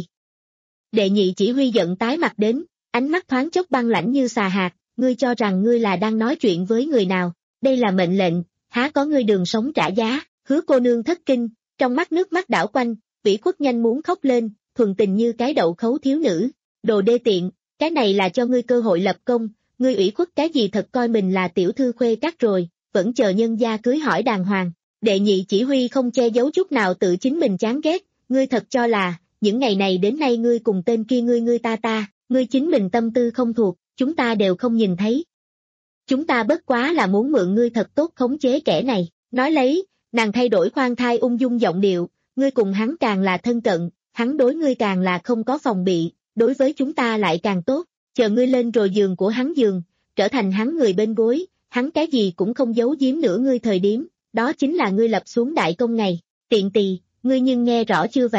Đệ nhị chỉ huy giận tái mặt đến, ánh mắt thoáng chốc băng lãnh như xà hạt, ngươi cho rằng ngươi là đang nói chuyện với người nào, đây là mệnh lệnh, há có ngươi đường sống trả giá. Hứa cô nương thất kinh, trong mắt nước mắt đảo quanh, ủy khuất nhanh muốn khóc lên, thuần tình như cái đậu khấu thiếu nữ, đồ đê tiện, cái này là cho ngươi cơ hội lập công, ngươi ủy khuất cái gì thật coi mình là tiểu thư khuê các rồi, vẫn chờ nhân gia cưới hỏi đàng hoàng. Đệ nhị chỉ huy không che giấu chút nào tự chính mình chán ghét. Ngươi thật cho là, những ngày này đến nay ngươi cùng tên kia ngươi ngươi ta ta, ngươi chính mình tâm tư không thuộc, chúng ta đều không nhìn thấy. Chúng ta bất quá là muốn mượn ngươi thật tốt khống chế kẻ này. Nói lấy, nàng thay đổi khoan thai ung dung giọng điệu, ngươi cùng hắn càng là thân cận, hắn đối ngươi càng là không có phòng bị, đối với chúng ta lại càng tốt, chờ ngươi lên rồi giường của hắn giường, trở thành hắn người bên gối, hắn cái gì cũng không giấu giếm nữa ngươi thời điểm, đó chính là ngươi lập xuống đại công ngày, tiện tỳ. Ngươi nhưng nghe rõ chưa vậy?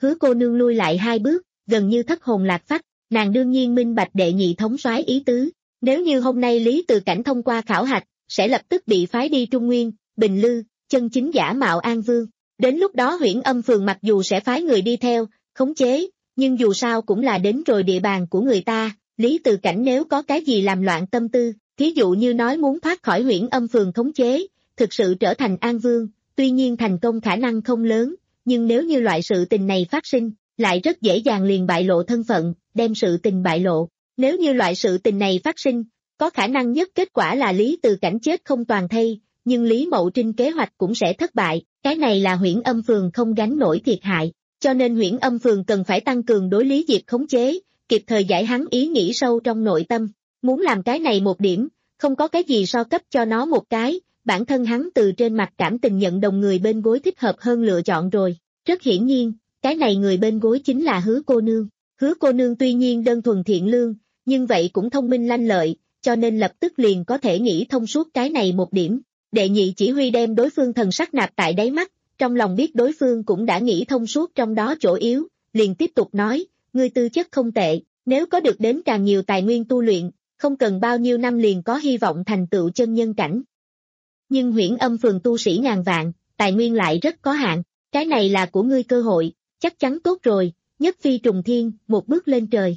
Hứa cô nương lui lại hai bước, gần như thất hồn lạc phách, nàng đương nhiên minh bạch đệ nhị thống soái ý tứ. Nếu như hôm nay Lý Từ Cảnh thông qua khảo hạch, sẽ lập tức bị phái đi Trung Nguyên, Bình Lư, chân chính giả mạo An Vương. Đến lúc đó Huyễn Âm Phường mặc dù sẽ phái người đi theo, khống chế, nhưng dù sao cũng là đến rồi địa bàn của người ta, Lý Từ Cảnh nếu có cái gì làm loạn tâm tư, thí dụ như nói muốn thoát khỏi Huyễn Âm Phường khống chế, thực sự trở thành An Vương, tuy nhiên thành công khả năng không lớn, nhưng nếu như loại sự tình này phát sinh, lại rất dễ dàng liền bại lộ thân phận, đem sự tình bại lộ. Nếu như loại sự tình này phát sinh, có khả năng nhất kết quả là Lý Từ Cảnh chết không toàn thây, nhưng Lý Mậu Trinh kế hoạch cũng sẽ thất bại, cái này là Huyễn Âm Phường không gánh nổi thiệt hại, cho nên Huyễn Âm Phường cần phải tăng cường đối Lý Diệp khống chế, kịp thời giải hắn ý nghĩ sâu trong nội tâm, muốn làm cái này một điểm, không có cái gì so cấp cho nó một cái, bản thân hắn từ trên mặt cảm tình nhận đồng người bên gối thích hợp hơn lựa chọn rồi, rất hiển nhiên, cái này người bên gối chính là Hứa cô nương, Hứa cô nương tuy nhiên đơn thuần thiện lương, nhưng vậy cũng thông minh lanh lợi, cho nên lập tức liền có thể nghĩ thông suốt cái này một điểm. Đệ nhị chỉ huy đem đối phương thần sắc nạp tại đáy mắt, trong lòng biết đối phương cũng đã nghĩ thông suốt trong đó chỗ yếu, liền tiếp tục nói, ngươi tư chất không tệ, nếu có được đến càng nhiều tài nguyên tu luyện, không cần bao nhiêu năm liền có hy vọng thành tựu chân nhân cảnh. Nhưng Huyễn Âm Phường tu sĩ ngàn vạn, tài nguyên lại rất có hạn, cái này là của ngươi cơ hội, chắc chắn tốt rồi, nhất phi trùng thiên, một bước lên trời.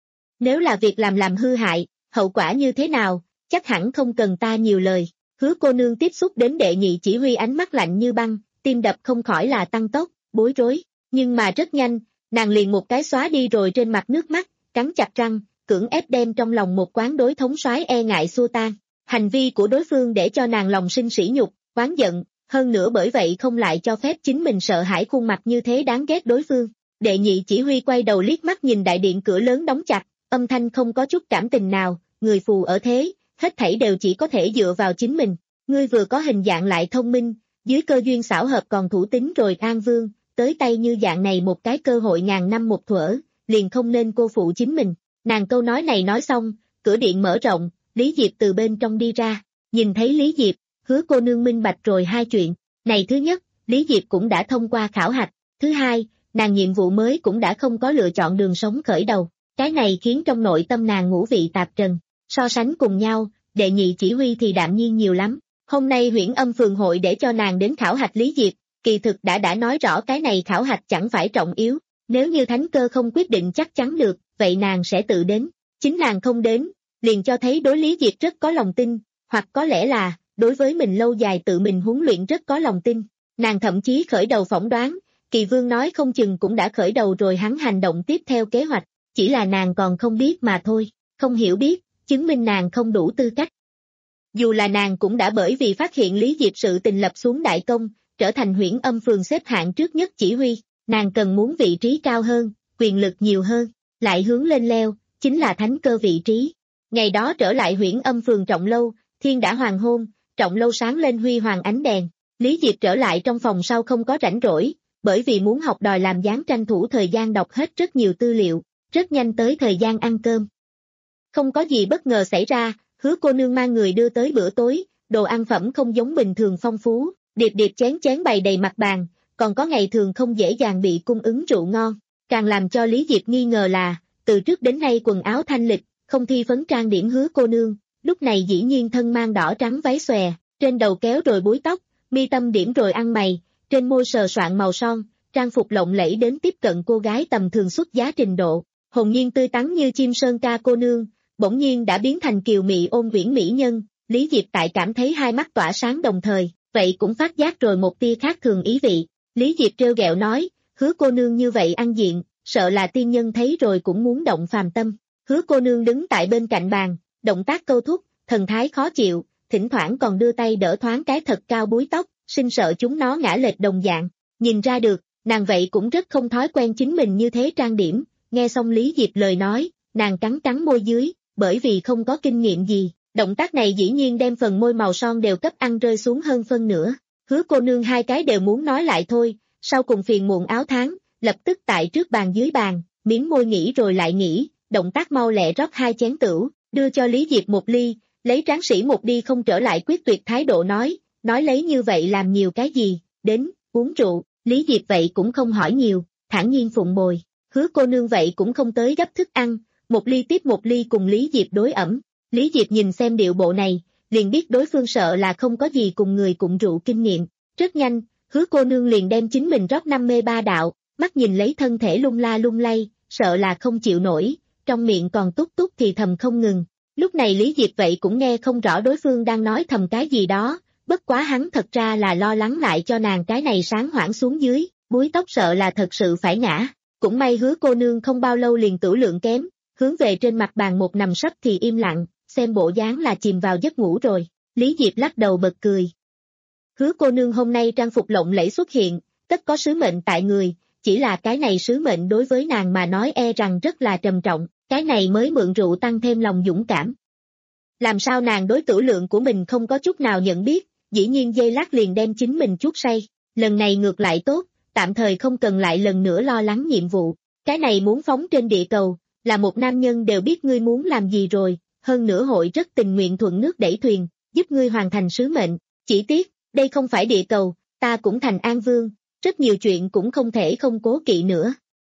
Nếu là việc làm làm hư hại, hậu quả như thế nào, chắc hẳn không cần ta nhiều lời. Hứa cô nương tiếp xúc đến đệ nhị chỉ huy ánh mắt lạnh như băng, tim đập không khỏi là tăng tốc, bối rối, nhưng mà rất nhanh, nàng liền một cái xóa đi rồi trên mặt nước mắt, cắn chặt răng, cưỡng ép đem trong lòng một quán đối thống soái e ngại xua tan. Hành vi của đối phương để cho nàng lòng sinh sỉ nhục, oán giận, hơn nữa bởi vậy không lại cho phép chính mình sợ hãi khuôn mặt như thế đáng ghét đối phương. Đệ nhị chỉ huy quay đầu liếc mắt nhìn đại điện cửa lớn đóng chặt, âm thanh không có chút cảm tình nào, người phù ở thế, hết thảy đều chỉ có thể dựa vào chính mình. Ngươi vừa có hình dạng lại thông minh, dưới cơ duyên xảo hợp còn thủ tín rồi An Vương, tới tay như dạng này một cái cơ hội ngàn năm một thuở, liền không nên cô phụ chính mình. Nàng câu nói này nói xong, cửa điện mở rộng, Lý Diệp từ bên trong đi ra, nhìn thấy Lý Diệp, Hứa cô nương minh bạch rồi hai chuyện, này thứ nhất, Lý Diệp cũng đã thông qua khảo hạch, thứ hai, nàng nhiệm vụ mới cũng đã không có lựa chọn đường sống khởi đầu, cái này khiến trong nội tâm nàng ngũ vị tạp trần, so sánh cùng nhau, đệ nhị chỉ huy thì đạm nhiên nhiều lắm. Hôm nay Huyễn Âm Phường hội để cho nàng đến khảo hạch Lý Diệp, kỳ thực đã đã nói rõ cái này khảo hạch chẳng phải trọng yếu, nếu như thánh cơ không quyết định chắc chắn được, vậy nàng sẽ tự đến, chính nàng không đến, liền cho thấy đối Lý Diệp rất có lòng tin, hoặc có lẽ là, đối với mình lâu dài tự mình huấn luyện rất có lòng tin, nàng thậm chí khởi đầu phỏng đoán, Kỳ Vương nói không chừng cũng đã khởi đầu rồi hắn hành động tiếp theo kế hoạch, chỉ là nàng còn không biết mà thôi, không hiểu biết, chứng minh nàng không đủ tư cách. Dù là nàng cũng đã bởi vì phát hiện Lý Diệp sự tình lập xuống đại công, trở thành Huyễn Âm Phường xếp hạng trước nhất chỉ huy, nàng cần muốn vị trí cao hơn, quyền lực nhiều hơn, lại hướng lên leo, chính là thánh cơ vị trí. Ngày đó trở lại Huyễn Âm Phường Trọng Lâu, thiên đã hoàng hôn, Trọng Lâu sáng lên huy hoàng ánh đèn, Lý Diệp trở lại trong phòng sau không có rảnh rỗi, bởi vì muốn học đòi làm dáng tranh thủ thời gian đọc hết rất nhiều tư liệu, rất nhanh tới thời gian ăn cơm. Không có gì bất ngờ xảy ra, Hứa cô nương mang người đưa tới bữa tối, đồ ăn phẩm không giống bình thường phong phú, điệp điệp chén chén bày đầy mặt bàn, còn có ngày thường không dễ dàng bị cung ứng rượu ngon, càng làm cho Lý Diệp nghi ngờ là, từ trước đến nay quần áo thanh lịch, không thi phấn trang điểm Hứa cô nương, lúc này dĩ nhiên thân mang đỏ trắng váy xòe, trên đầu kéo rồi búi tóc, mi tâm điểm rồi ăn mày, trên môi sờ soạn màu son, trang phục lộng lẫy đến tiếp cận cô gái tầm thường xuất giá trình độ, hồn nhiên tươi tắn như chim sơn ca cô nương, bỗng nhiên đã biến thành kiều mị ôn quyển mỹ nhân, Lý Diệp tại cảm thấy hai mắt tỏa sáng đồng thời, vậy cũng phát giác rồi một tia khác thường ý vị. Lý Diệp trêu ghẹo nói, Hứa cô nương như vậy ăn diện, sợ là tiên nhân thấy rồi cũng muốn động phàm tâm. Hứa cô nương đứng tại bên cạnh bàn, động tác câu thúc, thần thái khó chịu, thỉnh thoảng còn đưa tay đỡ thoáng cái thật cao búi tóc, sinh sợ chúng nó ngã lệch đồng dạng. Nhìn ra được, nàng vậy cũng rất không thói quen chính mình như thế trang điểm, nghe xong Lý Diệp lời nói, nàng cắn cắn môi dưới, bởi vì không có kinh nghiệm gì, động tác này dĩ nhiên đem phần môi màu son đều cấp ăn rơi xuống hơn phân nửa. Hứa cô nương hai cái đều muốn nói lại thôi, sau cùng phiền muộn áo tháng, lập tức tại trước bàn dưới bàn, miếng môi nghĩ rồi lại nghĩ, động tác mau lẹ rót hai chén tửu, đưa cho Lý Diệp một ly, lấy tráng sĩ một đi không trở lại quyết tuyệt thái độ nói, nói lấy như vậy làm nhiều cái gì, đến, uống rượu, Lý Diệp vậy cũng không hỏi nhiều, thản nhiên phụng bồi. Hứa cô nương vậy cũng không tới gấp thức ăn, một ly tiếp một ly cùng Lý Diệp đối ẩm. Lý Diệp nhìn xem điệu bộ này, liền biết đối phương sợ là không có gì cùng người cùng rượu kinh nghiệm. Rất nhanh, hứa cô nương liền đem chính mình rót năm mê ba đạo, mắt nhìn lấy thân thể lung la lung lay, sợ là không chịu nổi, trong miệng còn túc túc thì thầm không ngừng. Lúc này Lý Diệp vậy cũng nghe không rõ đối phương đang nói thầm cái gì đó, bất quá hắn thật ra là lo lắng lại cho nàng cái này sáng hoảng xuống dưới, búi tóc sợ là thật sự phải ngã. Cũng may hứa cô nương không bao lâu liền tửu lượng kém, hướng về trên mặt bàn một nằm sấp thì im lặng, xem bộ dáng là chìm vào giấc ngủ rồi. Lý Diệp lắc đầu bật cười. Hứa cô nương hôm nay trang phục lộng lẫy xuất hiện, tất có sứ mệnh tại người, chỉ là cái này sứ mệnh đối với nàng mà nói e rằng rất là trầm trọng, cái này mới mượn rượu tăng thêm lòng dũng cảm. Làm sao nàng đối tử lượng của mình không có chút nào nhận biết, dĩ nhiên giây lát liền đem chính mình chuốt say, lần này ngược lại tốt, tạm thời không cần lại lần nữa lo lắng nhiệm vụ, cái này muốn phóng trên địa cầu, là một nam nhân đều biết ngươi muốn làm gì rồi, hơn nữa hội rất tình nguyện thuận nước đẩy thuyền, giúp ngươi hoàn thành sứ mệnh, chỉ tiếc, đây không phải địa cầu, ta cũng thành An Vương, rất nhiều chuyện cũng không thể không cố kỵ nữa.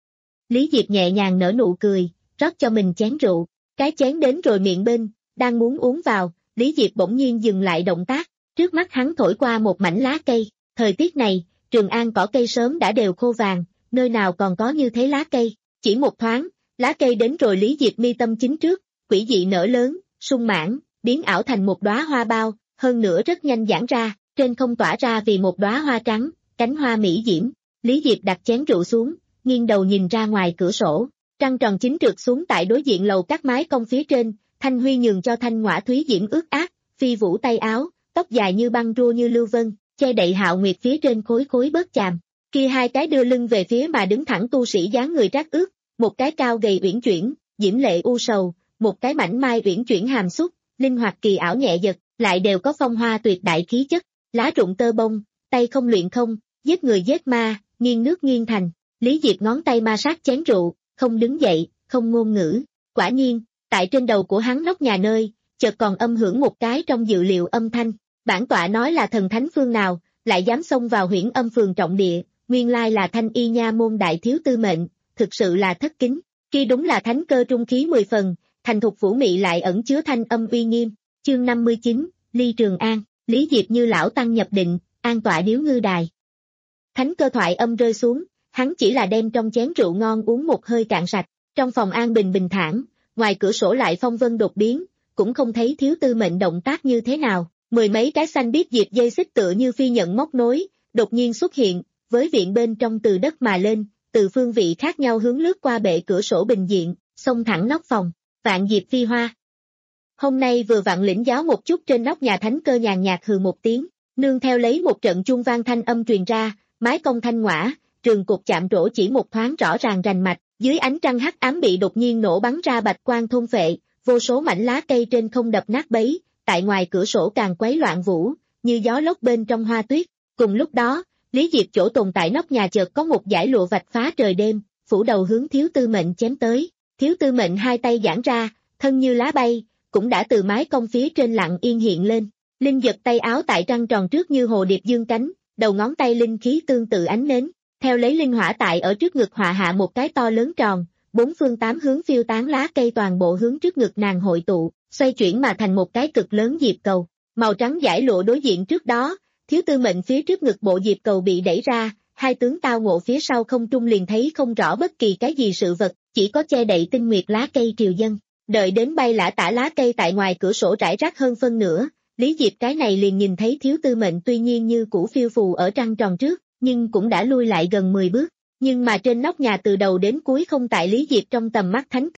Lý Diệp nhẹ nhàng nở nụ cười, rót cho mình chén rượu, cái chén đến rồi miệng bên, đang muốn uống vào, Lý Diệp bỗng nhiên dừng lại động tác, trước mắt hắn thổi qua một mảnh lá cây, thời tiết này, Trường An cỏ cây sớm đã đều khô vàng, nơi nào còn có như thế lá cây, chỉ một thoáng, lá cây đến rồi Lý Diệp mi tâm chính trước, quỷ dị nở lớn, sung mãn, biến ảo thành một đóa hoa bao, hơn nữa rất nhanh giãn ra, trên không tỏa ra vì một đóa hoa trắng, cánh hoa mỹ diễm. Lý Diệp đặt chén rượu xuống, nghiêng đầu nhìn ra ngoài cửa sổ, trăng tròn chính trượt xuống tại đối diện lầu các mái cong phía trên, thanh huy nhường cho thanh ngõa thúy diễm ướt át, phi vũ tay áo, tóc dài như băng rua như lưu vân, che đậy hạo nguyệt phía trên khối khối bớt chàm. Kia hai cái đưa lưng về phía mà đứng thẳng tu sĩ dáng người rác ướt, một cái cao gầy uyển chuyển, diễm lệ u sầu, một cái mảnh mai uyển chuyển hàm xúc, linh hoạt kỳ ảo nhẹ giật, lại đều có phong hoa tuyệt đại khí chất, lá rụng tơ bông, tay không luyện không, giết người giết ma, nghiêng nước nghiêng thành. Lý Diệp ngón tay ma sát chén rượu, không đứng dậy, không ngôn ngữ. Quả nhiên, tại trên đầu của hắn nóc nhà nơi, chợt còn âm hưởng một cái trong dự liệu âm thanh. Bản tọa nói là thần thánh phương nào, lại dám xông vào huyễn âm phường trọng địa, nguyên lai là Thanh Y Nha môn đại thiếu tư mệnh, thực sự là thất kính. Kia đúng là thánh cơ trung khí mười phần, thành thục vũ mị lại ẩn chứa thanh âm uy nghiêm. Chương năm mươi chín, Ly Trường An, Lý Diệp như lão tăng nhập định, an tọa điếu ngư đài. Thánh cơ thoại âm rơi xuống, hắn chỉ là đem trong chén rượu ngon uống một hơi cạn sạch, trong phòng an bình bình thản, ngoài cửa sổ lại phong vân đột biến, cũng không thấy thiếu tư mệnh động tác như thế nào, mười mấy cái xanh biếc diệp dây xích tựa như phi nhận móc nối, đột nhiên xuất hiện, với viện bên trong từ đất mà lên, từ phương vị khác nhau hướng lướt qua bệ cửa sổ bình diện, xông thẳng nóc phòng, vạn diệp phi hoa. Hôm nay vừa vặn lĩnh giáo một chút trên nóc nhà thánh cơ nhàn nhạt hừ một tiếng, nương theo lấy một trận chuông vang thanh âm truyền ra, mái cong thanh ngõa, trường cột chạm trổ chỉ một thoáng rõ ràng rành mạch, dưới ánh trăng hắc ám bị đột nhiên nổ bắn ra bạch quang thôn phệ, vô số mảnh lá cây trên không đập nát bấy, tại ngoài cửa sổ càng quấy loạn vũ, như gió lốc bên trong hoa tuyết. Cùng lúc đó, Lý Diệp chỗ tồn tại nóc nhà chợt có một dải lụa vạch phá trời đêm, phủ đầu hướng thiếu tư mệnh chém tới, thiếu tư mệnh hai tay giãn ra, thân như lá bay, cũng đã từ mái cong phía trên lặng yên hiện lên, linh giật tay áo tại trăng tròn trước như hồ điệp dương cánh, đầu ngón tay linh khí tương tự ánh nến, theo lấy linh hỏa tại ở trước ngực họa hạ một cái to lớn tròn, bốn phương tám hướng phiêu tán lá cây toàn bộ hướng trước ngực nàng hội tụ, xoay chuyển mà thành một cái cực lớn diệp cầu, màu trắng dải lụa đối diện trước đó, thiếu tư mệnh phía trước ngực bộ diệp cầu bị đẩy ra, hai tướng tao ngộ phía sau không trung liền thấy không rõ bất kỳ cái gì sự vật, chỉ có che đậy tinh nguyệt lá cây triều dân. Đợi đến bay lả tả lá cây tại ngoài cửa sổ rải rác hơn phân nửa, Lý Diệp cái này liền nhìn thấy thiếu tư mệnh tuy nhiên như cũ phiêu phù ở trăng tròn trước, nhưng cũng đã lui lại gần mười bước, nhưng mà trên nóc nhà từ đầu đến cuối không tại Lý Diệp trong tầm mắt thánh.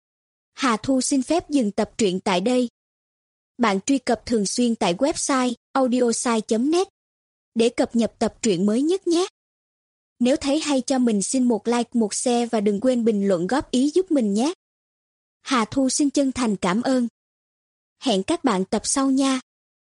Hà Thu xin phép dừng tập truyện tại đây. Bạn truy cập thường xuyên tại website audiosai chấm net để cập nhật tập truyện mới nhất nhé. Nếu thấy hay cho mình xin một like, một share và đừng quên bình luận góp ý giúp mình nhé. Hà Thu xin chân thành cảm ơn. Hẹn các bạn tập sau nha.